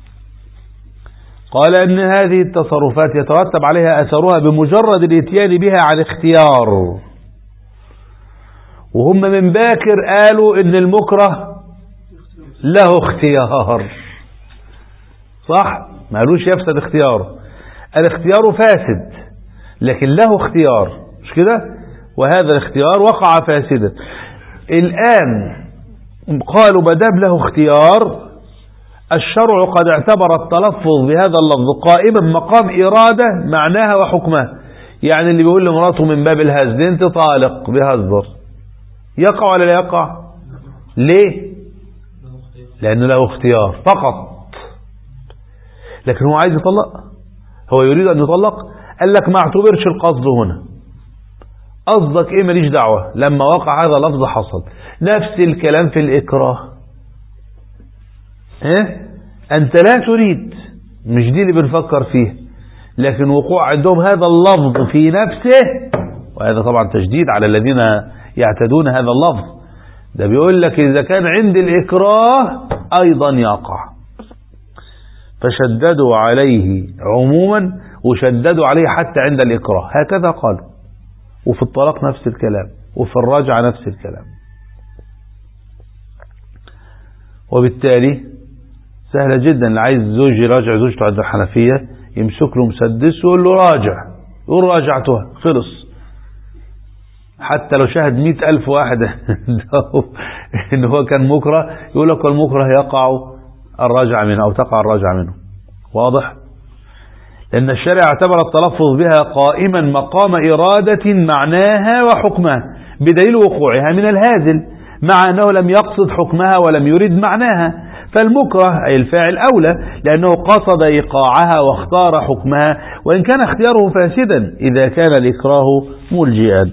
قال ان هذه التصرفات يترتب عليها أثرها بمجرد الاتيان بها عن اختيار، وهم من باكر قالوا ان المكره له اختيار. صح؟ ما قالوش يفسد اختياره، الاختيار فاسد لكن له اختيار، مش كده؟ وهذا الاختيار وقع فاسدا. الآن قالوا بداب له اختيار، الشرع قد اعتبر التلفظ بهذا اللفظ قائما مقام إرادة معناها وحكمها. يعني اللي بيقول لمراته من باب الهزل انت طالق بهزر، يقع ولا لا يقع؟ ليه؟ لأنه له اختيار فقط، لكن هو عايز يطلق، هو يريد أن يطلق. قال لك ما اعتبرش القصد هنا، قصدك ايه ماليش دعوة، لما وقع هذا لفظ حصل. نفس الكلام في الإكراه. أنت لا تريد، مش دي اللي بنفكر فيه، لكن وقوع عندهم هذا اللفظ في نفسه، وهذا طبعا تشديد على الذين يعتدون هذا اللفظ. ده بيقول لك إذا كان عند الإكراه أيضا يقع، فشددوا عليه عموما وشددوا عليه حتى عند الإكراه، هكذا قالوا. وفي الطلاق نفس الكلام، وفي الرجعة نفس الكلام. وبالتالي سهلة جدا، اللي عايز زوج يراجع زوجته عند الحنفية يمسك له مسدس ويقول له راجع، يقول راجعتها، خلص. حتى لو شاهد 100,000 واحد إن هو كان مكره، يقول لك المكره يقع الرجعة منه أو تقع الرجعة منه. واضح؟ لأن الشرع اعتبر التلفظ بها قائما مقام إرادة معناها وحكمها بدليل وقوعها من الهازل، مع أنه لم يقصد حكمها ولم يرد معناها. فالمكره أي الفاعل أولى، لأنه قصد إيقاعها واختار حكمها، وإن كان اختياره فاسدا إذا كان الإكراه ملجئا.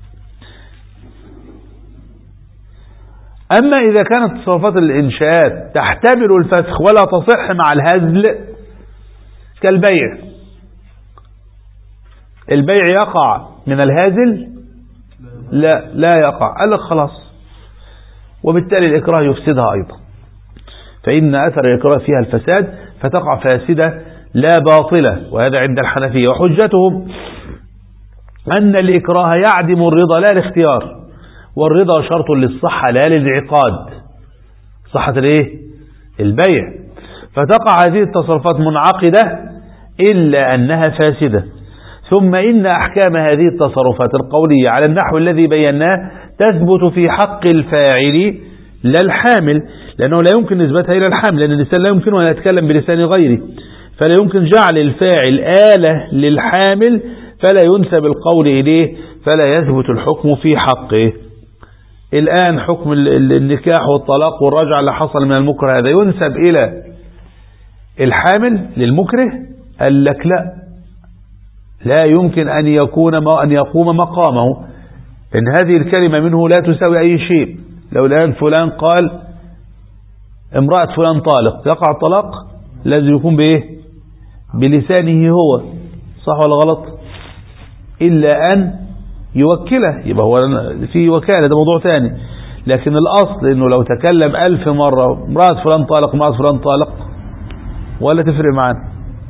أما إذا كانت تصرفات الإنشاءات تحتمل الفسخ ولا تصح مع الهزل كالبيع، البيع يقع من الهازل؟ لا يقع. قال لك خلاص، وبالتالي الإكراه يفسدها أيضا، فإن أثر الإكراه فيها الفساد فتقع فاسدة لا باطلة، وهذا عند الحنفية. وحجتهم أن الإكراه يعدم الرضا لا الاختيار، والرضا شرط للصحة لا للعقاد، صحة البيع. فتقع هذه التصرفات منعقدة إلا أنها فاسدة. ثم إن أحكام هذه التصرفات القولية على النحو الذي بيناه تثبت في حق الفاعل لا الحامل، لأنه لا يمكن نسبتها إلى الحامل، لأن الإنسان لا يمكن أن يتكلم بلسان غيره، فلا يمكن جعل الفاعل آلة للحامل فلا ينسب القول إليه، فلا يثبت الحكم في حقه. الآن حكم النكاح والطلاق والرجعة اللي حصل من المكره هذا ينسب إلى الحامل للمكره؟ قال لك لا يمكن أن يقوم مقامه، إن هذه الكلمة منه لا تساوي أي شيء. لو الآن فلان قال امرأة فلان طالق، يقع الطلاق لازم يكون بلسانه هو، صح ولا غلط؟ إلا أن يوكله، يبقى هو في وكالة، ده موضوع ثاني. لكن الأصل إنه لو تكلم 1000 مرة امرأة فلان طالق، امرأة فلان طالق، ولا تفرق معانا.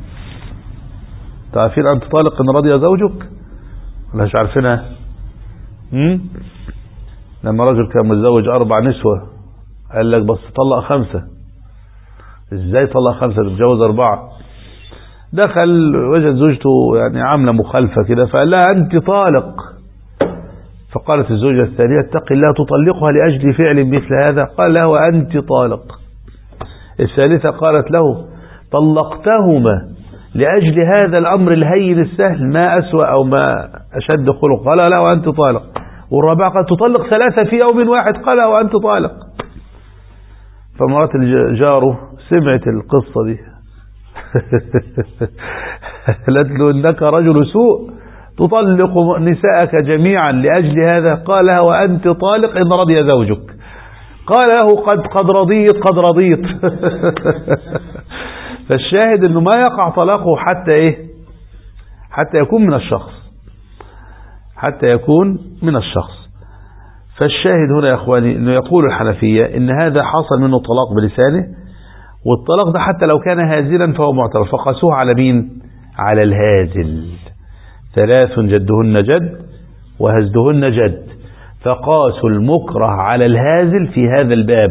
تعرفين أنت طالق إن رضي زوجك ولا مش عارفينها؟ لما رجل كان متزوج 4 نسوة قال لك بس طلق 5. ازاي طلق 5؟ تتجوز 4. دخل وجد زوجته يعني عاملة مخالفة كده، فقال لها أنت طالق. فقالت الزوجة الثانية اتق الله تطلقها لأجل فعل مثل هذا؟ قال لها وأنت طالق. الثالثة قالت له طلقتهما لأجل هذا الأمر الهين السهل، ما أسوأ أو ما أشد خلق؟ قال لا وأنت طالق. والرابعة قال تطلق 3 في يوم واحد؟ قال وأنت طالق. فمرات جاره سمعت القصة دي قالت له إنك رجل سوء تطلق نساءك جميعا لأجل هذا؟ قال لها وأنت طالق إن رضي زوجك. قال له قد رضيت فالشاهد إنه ما يقع طلاقه حتى يكون من الشخص. فالشاهد هنا يا إخواني إنه يقول الحنفية إن هذا حصل منه طلاق بلسانه، والطلاق ده حتى لو كان هازلا فهو معترف، فقاسوه على مين؟ على الهازل. 3 جدهن جد وهزدهن جد، فقاسوا المكره على الهازل في هذا الباب.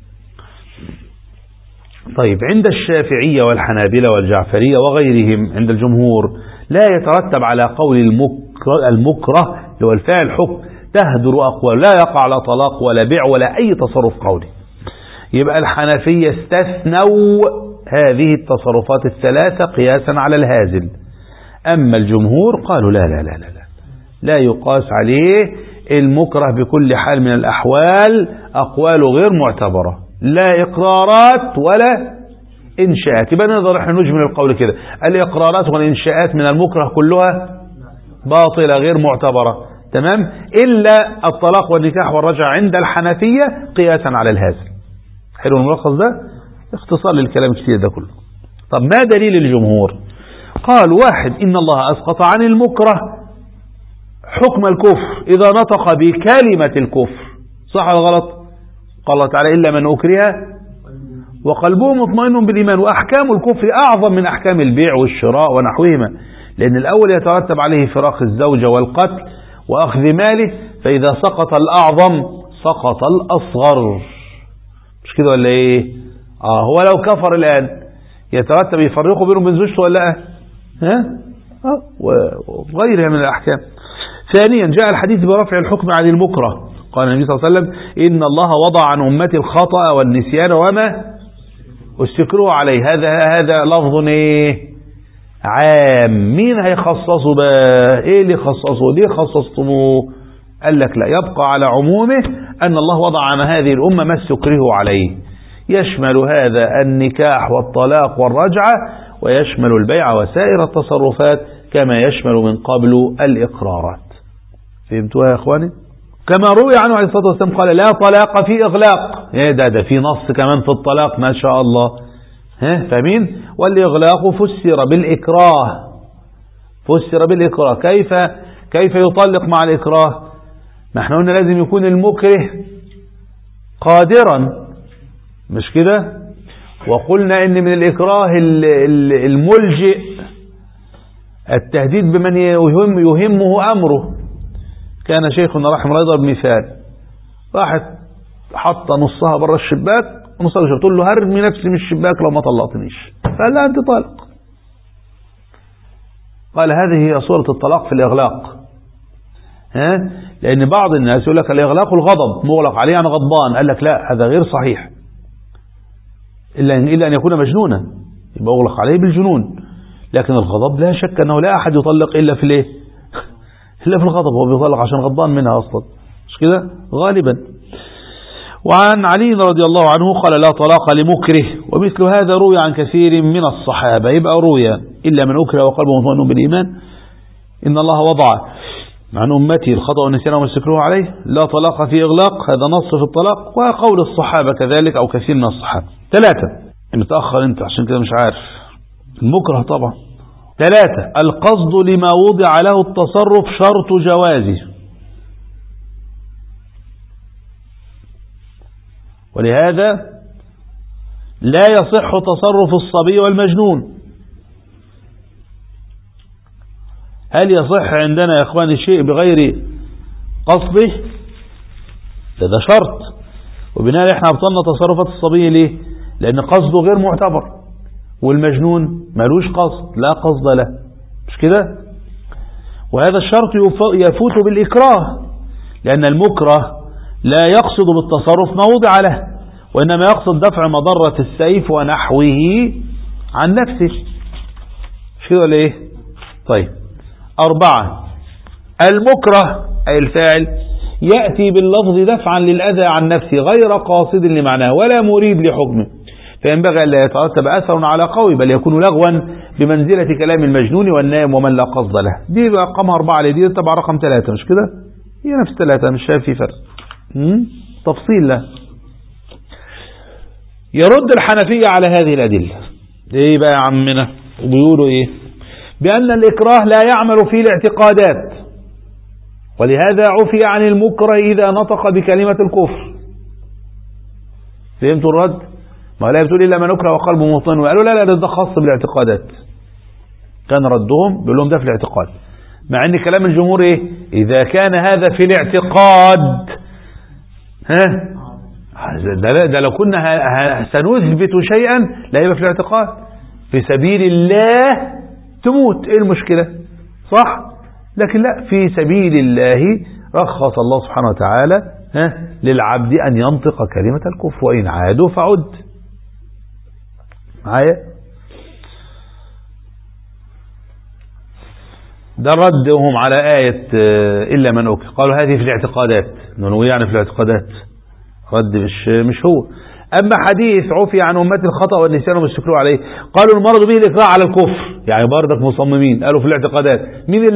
طيب عند الشافعية والحنابلة والجعفرية وغيرهم عند الجمهور لا يترتب على قول المكره اللي هو الفاعل حكم تهدر أقوال، لا يقع لا طلاق ولا بيع ولا أي تصرف قولي. يبقى الحنفية استثنوا هذه التصرفات ال3 قياسا على الهازل. أما الجمهور قالوا لا يقاس عليه المكره بكل حال من الأحوال، أقوال غير معتبرة، لا إقرارات ولا إنشاءات. يبقى نقدر احنا نجمل القول كده، الإقرارات والإنشاءات من المكره كلها باطلة غير معتبرة، تمام، إلا الطلاق والنكاح والرجعة عند الحنفية قياسا على الهازل. حلو الملخص ده، اختصار للكلام كتير ده كله. طب ما دليل الجمهور؟ قال 1 إن الله أسقط عن المكره حكم الكفر إذا نطق بكلمة الكفر، صح ولا غلط؟ قال الله تعالى إلا من أكره وقلبه مطمئن بالإيمان. وأحكام الكفر أعظم من أحكام البيع والشراء ونحوهما، لأن الأول يترتب عليه فراق الزوجة والقتل وأخذ ماله، فإذا سقط الأعظم سقط الأصغر، مش كده ولا إيه؟ هو لو كفر الآن يترتب يفرقوا بينهم وبين زوجته ولا لا؟ وغيرها من الأحكام. ثانيا جاء الحديث برفع الحكم عن المكره. قال النبي صلى الله عليه وسلم إن الله وضع عن أمتي الخطأ والنسيان وما استكروه عليه. هذا لفظ ايه عام. مين هيخصصه بقى؟ ايه اللي خصصه؟ ليه خصصتموه؟ قال لك لا، يبقى على عمومه أن الله وضع عن هذه الأمة ما استكره عليه، يشمل هذا النكاح والطلاق والرجعة، ويشمل البيع وسائر التصرفات، كما يشمل من قبل الإقرارات. فهمتوها يا إخواني؟ كما روي عنه عليه الصلاة والسلام قال لا طلاق في إغلاق. ده في نص كمان في الطلاق ما شاء الله. فاهمين؟ والإغلاق فسر بالإكراه. فسر بالإكراه. كيف يطلق مع الإكراه؟ ما احنا قلنا لازم يكون المكره قادرا، مش كده؟ وقلنا ان من الإكراه الملجئ التهديد بمن يهمه أمره. كان شيخنا رحمه الله يضرب مثال، واحد حط نصها بره الشباك ونصها جوه، تقول له هرمي نفسي من الشباك لو ما طلقتنيش، فقال لا أنت طالق. قال هذه هي صورة الطلاق في الإغلاق. لأن بعض الناس يقول لك الإغلاق الغضب، مغلق عليه عن غضبان. قال لك لا، هذا غير صحيح، إلا أن يكون مجنونا يبقى أغلق عليه بالجنون. لكن الغضب لا شك أنه لا أحد يطلق إلا في الايه؟ إلا في الغضب. هو بيطلق عشان غضبان منها أصلا، مش كده غالبا. وعن علي رضي الله عنه قال لا طلاق لمكره، ومثل هذا روي عن كثير من الصحابة. يبقى روي إلا من أكره وقلبه مطمئن بالإيمان إن الله وضع عن أمتي الخطأ والنسيان وما استكروه عليه لا طلاق في إغلاق. هذا نص في الطلاق، وقول الصحابة كذلك أو كثير من الصحابة. 3 متأخر أنت عشان كده مش عارف المكره طبعا. 3 القصد لما وضع له التصرف شرط جوازه، ولهذا لا يصح تصرف الصبي والمجنون. هل يصح عندنا يا اخواني الشيء بغير قصده؟ ده شرط. وبناء احنا ابطلنا تصرفات الصبي ليه؟ لان قصده غير معتبر، والمجنون مالوش قصد، لا قصد له، مش كده؟ وهذا الشرط يفوت بالإكراه، لأن المكره لا يقصد بالتصرف ما وضع له، وإنما يقصد دفع مضرة السيف ونحوه عن نفسه. مش كده ولا ايه؟ طيب 4 المكره أي الفاعل يأتي باللفظ دفعا للأذى عن نفسه غير قاصد لمعناه ولا مريد لحكمه، فينبغي أن لا يترتب أثر على قول، بل يكون لغوا بمنزلة كلام المجنون والنائم ومن لا قصد له. دي رقم 4 دي تبع رقم 3، مش كده؟ هي نفس 3، مش شايف في فرق تفصيل له. يرد الحنفية على هذه الأدلة. ايه بقى يا عمنا؟ وبيقولوا ايه؟ بأن الإكراه لا يعمل في الاعتقادات، ولهذا عفي عن المكره إذا نطق بكلمة الكفر. فهمتوا الرد؟ ما لا بتقول إلا من أكره وقلبه مطمئن، وقالوا لا ده خاص بالاعتقادات. كان ردهم بيقول لهم ده في الاعتقاد، مع ان كلام الجمهور ايه؟ إذا كان هذا في الاعتقاد ده لو كنا سنثبت شيئا لا يبقى في الاعتقاد. في سبيل الله تموت، ايه المشكلة؟ صح؟ لكن لا، في سبيل الله رخص الله سبحانه وتعالى للعبد أن ينطق كلمة الكفر، وإن عادوا فعد. معايا؟ ده ردهم على آية إلا من أكره، قالوا هذه في الاعتقادات، ننوي يعني في الاعتقادات، رد مش هو. أما حديث عفي عن أمتي الخطأ والنسيان وما استكروا عليه، قالوا المرض به الإكراه على الكفر، يعني بردك مصممين، قالوا في الاعتقادات. مين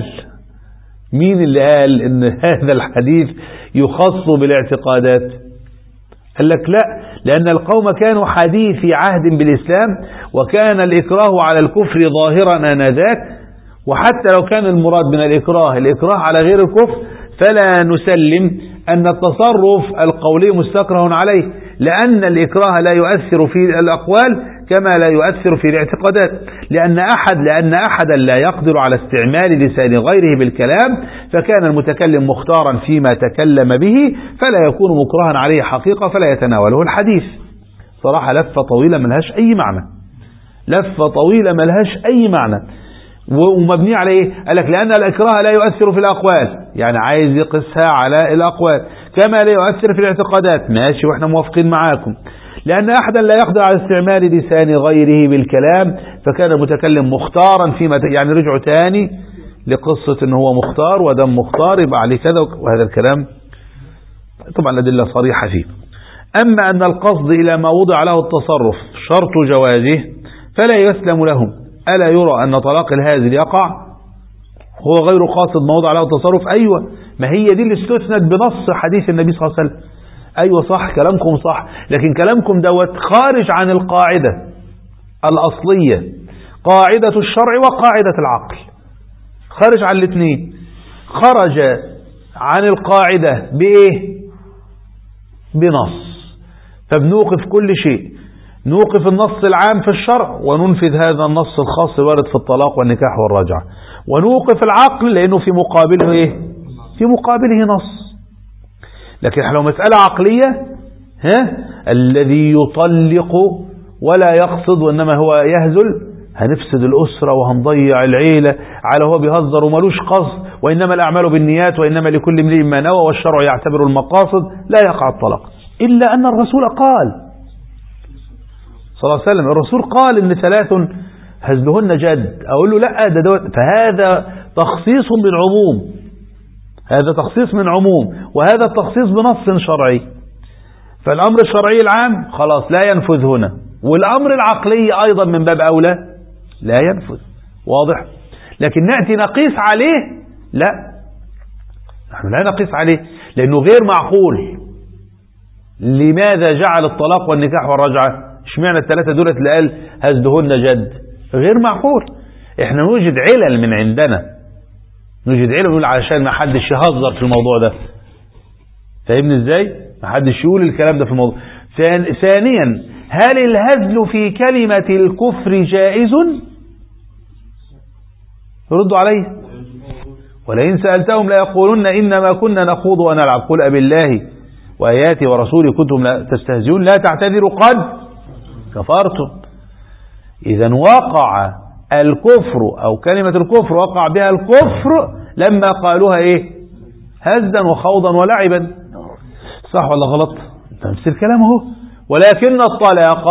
اللي قال إن هذا الحديث يخص بالاعتقادات؟ قال لك لا، لأن القوم كانوا حديثي عهد بالإسلام، وكان الإكراه على الكفر ظاهرا آنذاك، وحتى لو كان المراد من الإكراه على غير الكفر، فلا نسلم أن التصرف القولي مستكره عليه، لأن الإكراه لا يؤثر في الأقوال كما لا يؤثر في الاعتقادات، لأن أحدا لا يقدر على استعمال لسان غيره بالكلام، فكان المتكلم مختارا فيما تكلم به، فلا يكون مكرها عليه حقيقة فلا يتناوله الحديث. صراحة لفة طويلة ملهاش أي معنى، ومبني على ايه؟ قال لك لأن الإكراه لا يؤثر في الأقوال، يعني عايز يقسها على الأقوال، كما لا يؤثر في الاعتقادات. ماشي، واحنا موافقين معاكم. لأن أحدا لا يقدر على استعمال لسان غيره بالكلام، فكان متكلم مختارا فيما يعني رجعوا تاني لقصة ان هو مختار ودم مختار يبقى عليه كذا، وهذا الكلام طبعا الأدلة صريحة فيه. أما أن القصد إلى ما وضع له التصرف شرط جوازه فلا يسلم له. ألا يرى أن طلاق الهازل يقع هو غير قاصد ما وضع له التصرف؟ أيوة، ما هي دي اللي استثنت بنص حديث النبي صلى الله عليه وسلم. أيوة صح، كلامكم صح، لكن كلامكم دوت خارج عن القاعدة الأصلية، قاعدة الشرع وقاعدة العقل، خارج عن الاثنين. خرج عن القاعدة بإيه؟ بنص. فبنوقف كل شيء، نوقف النص العام في الشرع وننفذ هذا النص الخاص وارد في الطلاق والنكاح والرجعة، ونوقف العقل لأنه في مقابله إيه؟ في مقابله نص. لكن لو مسألة عقلية، الذي يطلق ولا يقصد وإنما هو يهزل، هنفسد الأسرة وهنضيع العيلة على هو بيهزر وملوش قصد، وإنما الأعمال بالنيات وإنما لكل امرئ ما نوى والشرع يعتبر المقاصد، لا يقع الطلاق. إلا أن الرسول قال صلى الله عليه وسلم، الرسول قال إن 3 هزلهن جد. أقول له لا، ده دوت، فهذا تخصيص من عموم، هذا تخصيص من عموم، وهذا التخصيص بنص شرعي. فالأمر الشرعي العام خلاص لا ينفذ هنا، والأمر العقلي أيضا من باب أولى لا ينفذ. واضح؟ لكن نأتي نقيس عليه، لا، نحن لا نقيس عليه لأنه غير معقول. لماذا جعل الطلاق والنكاح والرجعة؟ اشمعنى ال3 دولت اللي قال هزدهن جد؟ غير معقول. احنا نوجد علل من عندنا، نوجد علل نقول عشان ما حدش يهزر في الموضوع ده. فاهمني ازاي؟ ما حدش يقول الكلام ده في الموضوع. ثانيا، هل الهزل في كلمة الكفر جائز؟ ردوا عليه. ولئن سألتهم لا يقولون إنما كنا نخوض ونلعب قل أبالله وآياته ورسوله كنتم تستهزئون لا تعتذروا قد كفرتم. إذا وقع الكفر أو كلمة الكفر وقع بها الكفر لما قالوها إيه؟ هزا وخوضا ولعبا. صح ولا غلط؟ تفسير كلامه. ولكن الطلاق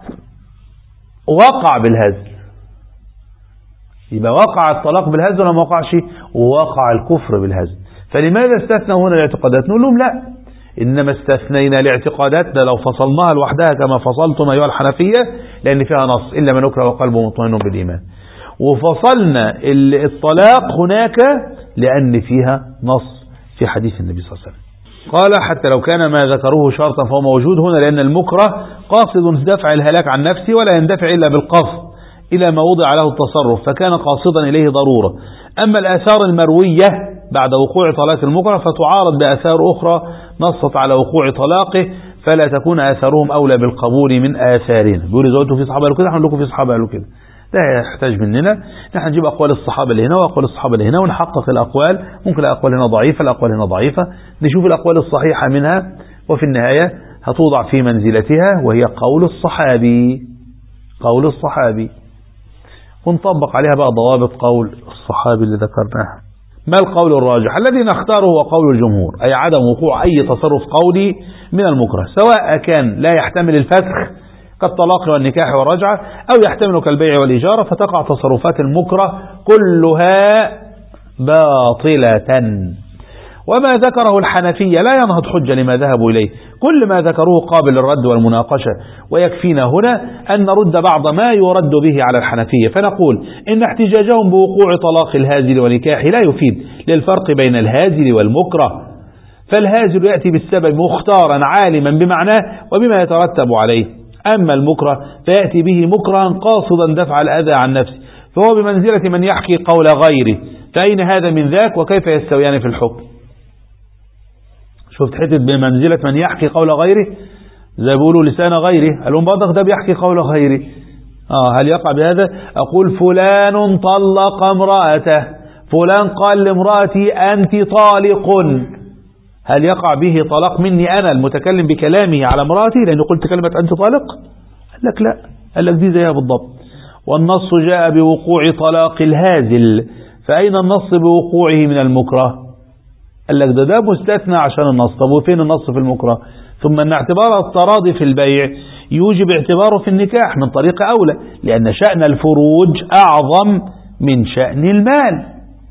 وقع بالهزل، يبقى وقع الطلاق بالهزل ولا ما وقعش؟ ووقع الكفر بالهزل. فلماذا استثنوا هنا الاعتقادات؟ نقول لهم لا، إنما استثنينا الاعتقادات لو فصلناها لوحدها كما فصلتم أيها الحنفية لأن فيها نص إلا من أكره وقلبه مطمئن بالإيمان، وفصلنا الطلاق هناك لأن فيها نص في حديث النبي صلى الله عليه وسلم. قال حتى لو كان ما ذكروه شرطا فهو موجود هنا، لأن المكره قاصد دفع الهلاك عن نفسه ولا يندفع إلا بالقصد إلى ما وضع له التصرف، فكان قاصدا إليه ضرورة. أما الآثار المروية بعد وقوع طلاق المكره فتعارض بآثار أخرى نصت على وقوع طلاقه، فلا تكون آثارهم أولى بالقبول من آثارنا. بيقول إذا قلتوا في صحابة قالوا كده، احنا نقول لكم في صحابة قالوا كده. ده يحتاج مننا نحن نجيب أقوال الصحابة اللي هنا وأقوال الصحابة اللي هنا ونحقق الأقوال. ممكن الأقوال هنا ضعيفة، الأقوال هنا ضعيفة، نشوف الأقوال الصحيحة منها، وفي النهاية هتوضع في منزلتها وهي قول الصحابي، قول الصحابي، ونطبق عليها بقى ضوابط قول الصحابي اللي ذكرناها. ما القول الراجح؟ الذي نختاره هو قول الجمهور، أي عدم وقوع أي تصرف قولي من المكره، سواء كان لا يحتمل الفسخ كالطلاق والنكاح والرجعة أو يحتمل كالبيع والإجارة، فتقع تصرفات المكره كلها باطلة. وما ذكره الحنفية لا ينهض حجة لما ذهبوا إليه، كل ما ذكروه قابل للرد والمناقشة، ويكفينا هنا أن نرد بعض ما يرد به على الحنفية، فنقول إن احتجاجهم بوقوع طلاق الهازل ونكاحه لا يفيد للفرق بين الهازل والمكره، فالهازل يأتي بالسبب مختارا عالما بمعناه وبما يترتب عليه، أما المكره فيأتي به مكرها قاصدا دفع الأذى عن نفسه، فهو بمنزلة من يحكي قول غيره، فأين هذا من ذاك وكيف يستويان في الحكم؟ شفت حتة بمنزلة من يحكي قول غيره، زي بيقولوا لسان غيره، قالوا برضك ده بيحكي قول غيره. هل يقع بهذا؟ أقول فلان طلق امرأته، فلان قال لامرأتي أنت طالق، هل يقع به طلاق مني أنا المتكلم بكلامه على امرأتي لأنه قلت كلمة أنت طالق؟ قال لك لا، قال لك دي زيها بالضبط. والنص جاء بوقوع طلاق الهازل، فأين النص بوقوعه من المكره؟ قال لك ده مستثنى عشان النص. طب وفين النص في المكره؟ ثم أن اعتبار التراضي في البيع يوجب اعتباره في النكاح من طريق أولى، لأن شأن الفروج أعظم من شأن المال.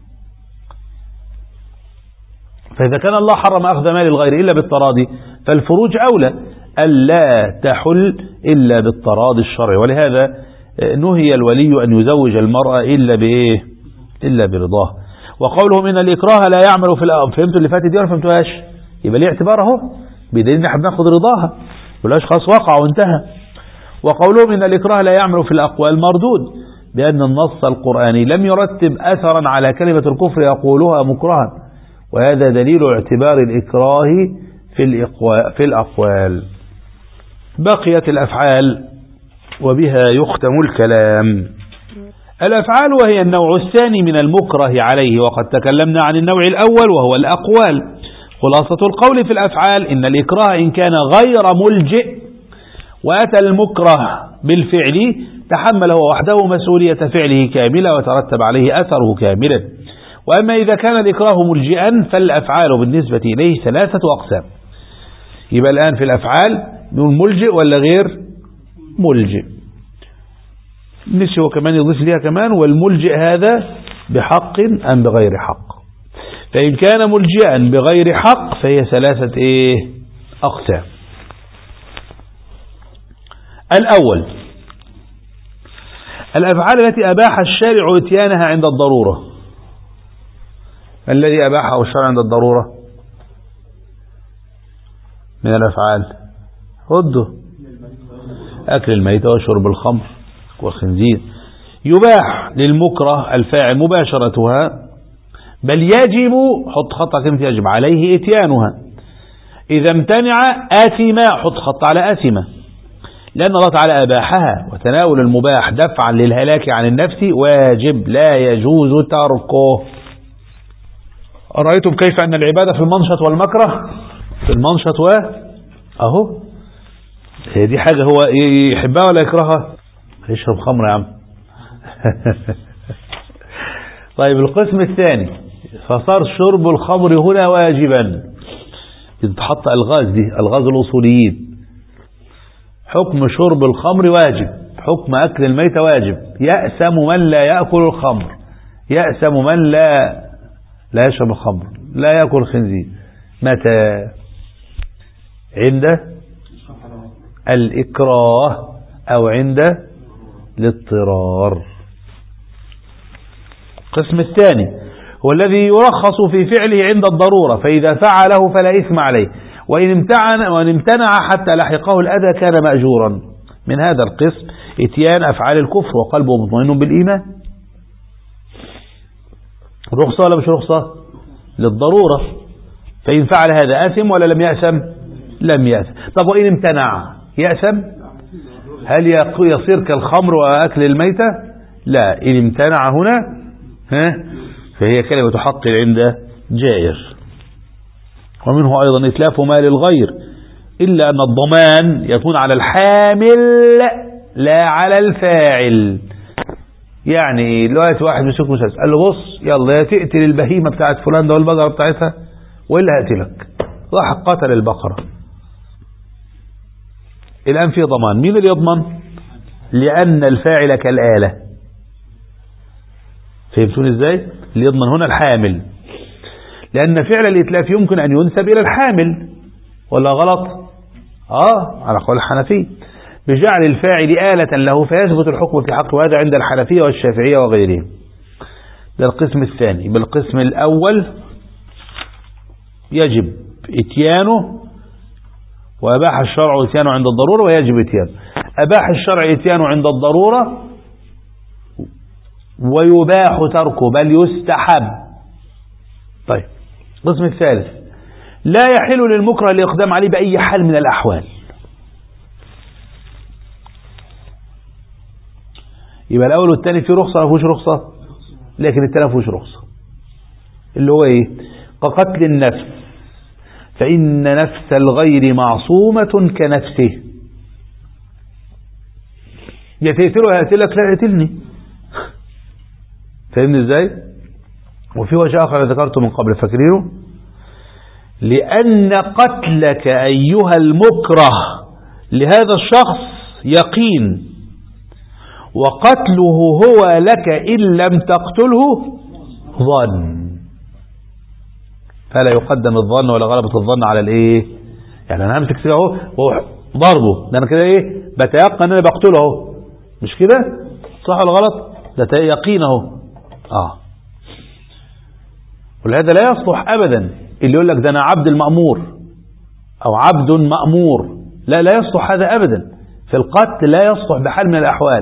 فإذا كان الله حرم أخذ مال الغير إلا بالتراضي فالفروج أولى ألا تحل إلا بالتراضي الشرعي. ولهذا نهي الولي أن يزوج المرأة إلا بإيه؟ إلا برضاه. وقولهم إن الإكراه لا يعمل في الأمر، فهمتوا اللي فاتت دي ولا فهمتوهاش؟ يبقى ليه اعتباره بدليل إن احنا بناخد رضاها، بلاش خلاص وقع وانتهى. وقولهم إن الإكراه لا يعمل في الأقوال مردود، بأن النص القرآني لم يرتب أثرا على كلمة الكفر يقولها مكرها، وهذا دليل اعتبار الإكراه في الأقوال. بقيت الأفعال وبها يختم الكلام. الأفعال وهي النوع الثاني من المكره عليه، وقد تكلمنا عن النوع الأول وهو الأقوال. خلاصة القول في الأفعال إن الإكراه إن كان غير ملجئ وأتى المكره بالفعل تحمل هو وحده مسؤولية فعله كاملة وترتب عليه أثره كاملا. وأما إذا كان الإكراه ملجئا فالأفعال بالنسبة إليه ثلاثة أقسام. يبقى الآن في الأفعال نقول ملجئ ولا غير ملجئ؟ نسي هو كمان يضيف ليها كمان والملجئ هذا بحق أم بغير حق. فإن كان ملجئا بغير حق فهي ثلاثة أقسام. الأول الأفعال التي أباح الشارع اتيانها عند الضرورة. الذي أباحه الشرع عند الضرورة من الأفعال هده أكل الميتة وشرب الخمر والخنزير. يباح للمكره الفاعل مباشرتها، بل يجب، حط خط على كلمة يجب، عليه اتيانها. إذا امتنع آثم، حط خط على آثم، لأن الله تعالى أباحها. وتناول المباح دفعا للهلاك عن النفس واجب لا يجوز تركه. أرأيتم كيف أن العبادة في المنشط والمكره؟ في المنشط أهو هي دي حاجة هو يحبها ولا يكرهها؟ يشرب خمر يا عم. طيب القسم الثاني فصار شرب الخمر هنا واجبا. تتحط الغاز، دي الغاز الأصوليين. حكم شرب الخمر واجب، حكم أكل الميتة واجب. يأسم من لا يأكل الخمر، يأسم من لا يشرب الخمر، لا يأكل الخنزير. متى؟ عند الإكراه أو عند الاضطرار. القسم الثاني هو الذي يرخص في فعله عند الضرورة، فإذا فعله فلا إثم عليه، وإن امتنع حتى لحقه الأذى كان مأجورا. من هذا القسم اتيان أفعال الكفر وقلبه مطمئن بالإيمان. رخصة ولا مش رخصة؟ للضرورة. فإن فعل هذا آثم ولا لم يأثم؟ لم يأثم. طب وإن امتنع يأثم؟ هل يصير كالخمر وأكل الميتة؟ لا. إن امتنع هنا فهي كلمة حق عند جائر. ومنه أيضا إتلاف مال الغير، إلا أن الضمان يكون على الحامل لا على الفاعل. يعني دلوقتي واحد مسك مسدس قال له بص يلا يا تقتل البهيمة بتاعت فلان ده والبقرة بتاعتها وإلا هقتلك، راح قتل البقرة. الآن في ضمان، مين اللي يضمن؟ لأن الفاعل كالآلة. فهمتون ازاي؟ اللي يضمن هنا الحامل، لأن فعل الإتلاف يمكن أن ينسب إلى الحامل ولا غلط؟ على قول الحنفي بجعل الفاعل آلة له فيثبت الحكم في حقه، وهذا عند الحنفية والشافعية وغيرهم. ده القسم الثاني. بالقسم الأول يجب اتيانه، وأباح الشرع اتيانه عند الضرورة ويجب اتيانه. أباح الشرع اتيانه عند الضرورة ويباح تركه بل يستحب. طيب القسم الثالث لا يحل للمكره الإقدام عليه بأي حال من الأحوال. يبقى الأول والثاني في رخصة ولا فيهوش رخصة؟ لكن الثاني فيهوش رخصة، اللي هو ايه؟ كقتل النفس، فإن نفس الغير معصومة كنفسه. يا تقتله هيقتلك، لا يقتلني. فاهمني ازاي؟ وفي وجه اخر ذكرته من قبل، فاكرينه؟ لأن قتلك أيها المكره لهذا الشخص يقين، وقتله هو لك إن لم تقتله ظن، فلا يقدم الظن ولا غلبة الظن على الايه. يعني انا همسك سلاحه وهو ضربه، ده انا كده ايه بتيقن ان انا بقتله اهو، مش كده؟ صح ولا غلط؟ ده يقين اهو. ولهذا لا يصلح ابدا اللي يقول لك ده انا عبد المأمور او عبد مأمور، لا يصلح هذا ابدا. في القتل لا يصلح بحال من الاحوال.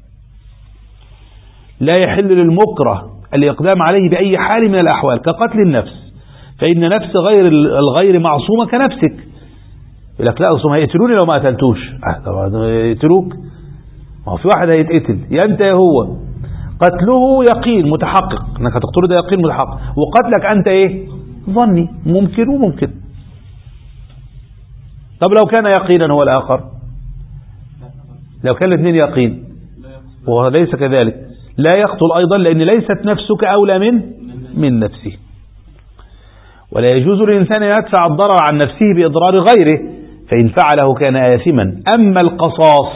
لا يحل للمكره الإقدام عليه بأي حال من الأحوال، كقتل النفس، فإن نفس الغير معصومة كنفسك. يقول لك لا أصلا هيقتلوني لو ما قتلتوش. طبعا يقتلوك، ما هو في واحد هيتقتل يا أنت يا هو. قتله يقين متحقق انك هتقتله، ده يقين متحقق، وقتلك أنت إيه؟ ظني، ممكن وممكن. طب لو كان يقينا هو الآخر، لو كان الاثنين يقين وهو ليس كذلك، لا يقتل أيضا، لأن ليست نفسك أولى من نفسه. ولا يجوز للإنسان أن يدفع الضرر عن نفسه بإضرار غيره، فإن فعله كان آثما. أما القصاص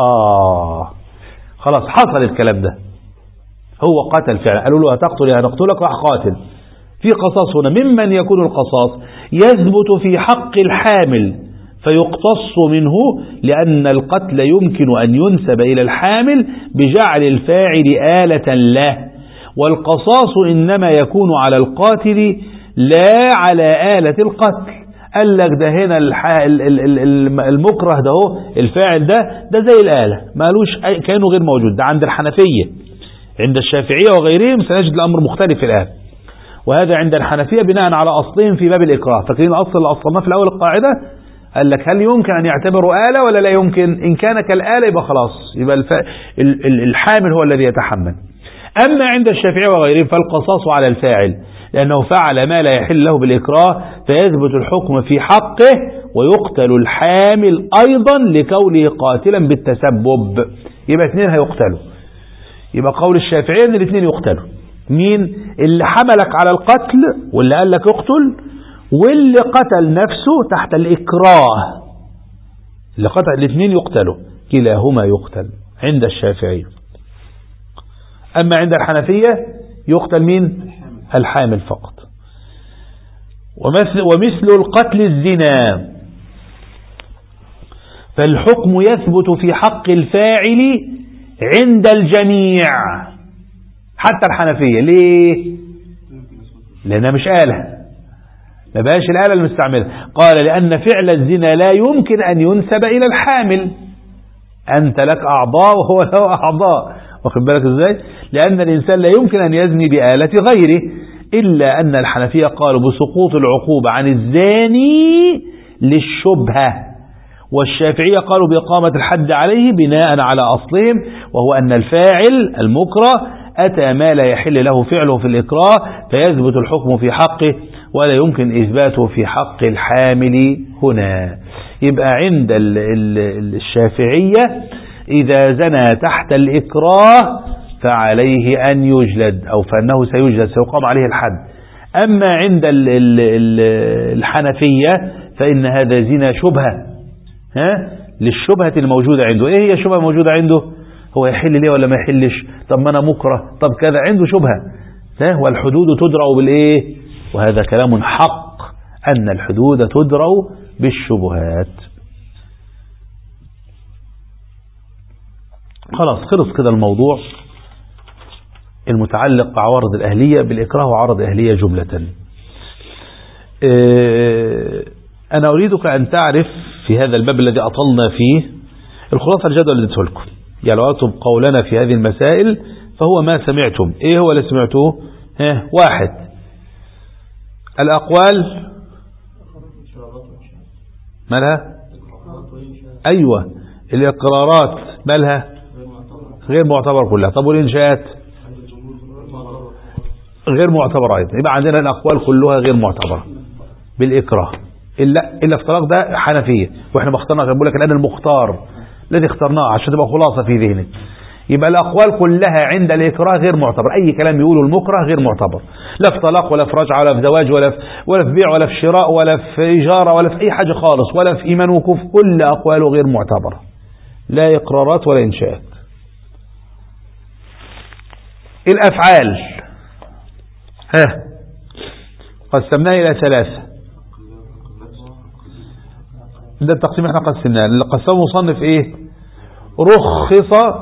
خلاص حصل الكلام ده، هو قتل فعلا، قالوا له هتقتل يا هنقتلك، راح قاتل. في قصاص هنا. ممن يكون القصاص يثبت في حق الحامل فيقتص منه، لأن القتل يمكن أن ينسب إلى الحامل بجعل الفاعل آلة له، والقصاص إنما يكون على القاتل لا على آلة القتل. قال لك ده هنا المكره ده هو الفاعل ده زي الآلة، مالوش كأنه غير موجود. ده عند الحنفية. عند الشافعية وغيرهم سنجد الأمر مختلف الآن، وهذا عند الحنفية بناء على أصلهم في باب الإكراه. فاكرين الأصل اللي أصلناه في الأول القاعدة؟ قال لك هل يمكن أن يعتبروا آلة ولا لا يمكن؟ إن كان كالآلة يبقى خلاص، يبقى الحامل هو الذي يتحمل. أما عند الشافعية وغيرهم فالقصاص على الفاعل، لأنه فعل ما لا يحل له بالإكراه، فيثبت الحكم في حقه، ويقتل الحامل أيضا لكونه قاتلا بالتسبب. يبقى اثنين هيقتلوا. يبقى قول الشافعية ان الاثنين يقتلوا. مين؟ اللي حملك على القتل واللي قال لك اقتل، واللي قتل نفسه تحت الإكراه. اللي قتل الاثنين يقتلوا، كلاهما يقتل عند الشافعية. أما عند الحنفية يقتل مين؟ الحامل فقط. ومثل القتل الزنا، فالحكم يثبت في حق الفاعل عند الجميع حتى الحنفية. ليه؟ لأنها مش آلة، ما بقاش الآلة المستعملة. قال لأن فعل الزنا لا يمكن أن ينسب إلى الحامل. أنت لك أعضاء وهو له أعضاء، واخد بالك إزاي؟ لأن الإنسان لا يمكن أن يزني بآلة غيره، إلا أن الحنفية قالوا بسقوط العقوبة عن الزاني للشبهة، والشافعية قالوا بإقامة الحد عليه بناء على أصلهم، وهو أن الفاعل المكره أتى ما لا يحل له فعله في الإكراه، فيثبت الحكم في حقه ولا يمكن إثباته في حق الحامل هنا. يبقى عند الشافعية إذا زنى تحت الإكراه فعليه أن يجلد، أو فأنه سيجلد، سيقام عليه الحد. أما عند الحنفية فإن هذا زنا شبهة، للشبهة الموجودة عنده. ايه هي الشبهة الموجودة عنده؟ هو يحل ليه ولا ما يحلش؟ طب ما انا مكره، طب كذا، عنده شبهة. والحدود تدرأ بالايه؟ وهذا كلام حق، ان الحدود تدرأ بالشبهات. خلاص خلص كده الموضوع المتعلق بعوارض الأهلية بالإكراه وعرض الأهلية جملة. أنا أريدك أن تعرف في هذا الباب الذي أطلنا فيه الخلاصة الجدول اللي اديته لكم. يعني لو أطلب قولنا في هذه المسائل فهو ما سمعتم. إيه هو اللي سمعتوه؟ واحد، الأقوال مالها؟ أيوة، الإقرارات مالها؟ غير معتبر كلها. طب والإنشاءات؟ غير معتبرة أيضا. يبقى عندنا الأقوال كلها غير معتبرة بالإكراه، إلا افتراق ده حنفية، وإحنا ما اخترنا. بقول لك الآن المختار الذي اخترناه عشان تبقى خلاصة في ذهنك. يبقى الأقوال كلها عند الإكراه غير معتبر، أي كلام يقوله المكره غير معتبر، لا في طلاق ولا في رجعة ولا في زواج ولا في بيع ولا في شراء ولا في إجارة ولا في أي حاجة خالص، ولا في إيمان وكفر، كل أقواله غير معتبرة، لا إقرارات ولا إنشاءات. الأفعال قسمناها إلى 3. ده التقسيم احنا قسمناه، اللي قسمه مصنف ايه؟ رخص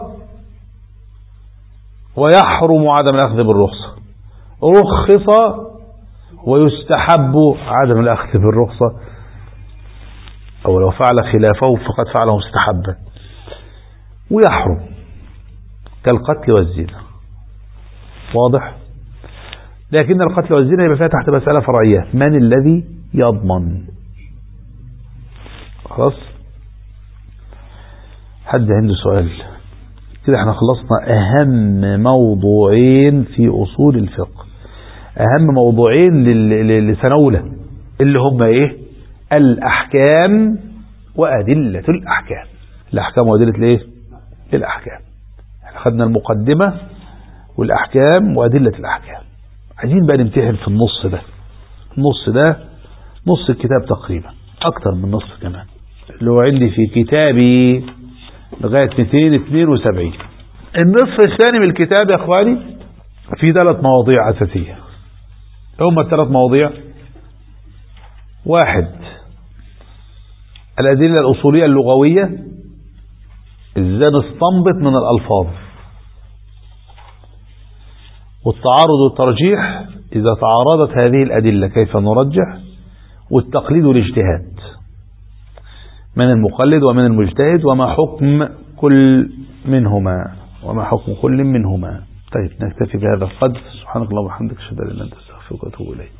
ويحرم عدم الأخذ بالرخصة، رخص ويستحب عدم الأخذ بالرخصة، أو لو فعل خلافه فقد فعله مستحبا، ويحرم كالقتل والزنا. واضح؟ لكن القتل والزنا يبقى فيها تحت مسألة فرعية، من الذي يضمن؟ خلاص؟ حد عنده سؤال؟ كده احنا خلصنا أهم موضوعين في أصول الفقه، أهم موضوعين لسنة اللي هم ايه؟ الأحكام وأدلة الأحكام. الأحكام وأدلة الايه؟ الأحكام. احنا خدنا المقدمة والأحكام وأدلة الأحكام. عايزين بقى نمتحن في النص ده. النص ده نص الكتاب تقريبا، أكتر من نص كمان، اللي هو عندي في كتابي لغاية 272. النصف الثاني من الكتاب يا أخواني في 3 مواضيع أساسية. هم 3 مواضيع: 1 الأدلة الأصولية اللغوية، إزاي نستنبط من الألفاظ، والتعارض والترجيح إذا تعارضت هذه الأدلة كيف نرجح، والتقليد والاجتهاد، من المقلد ومن المجتهد وما حكم كل منهما. طيب نكتفي بهذا القدر. سبحانك اللهم وبحمدك، اشهد ان لا اله الا انت، استغفرك واتوب اليك.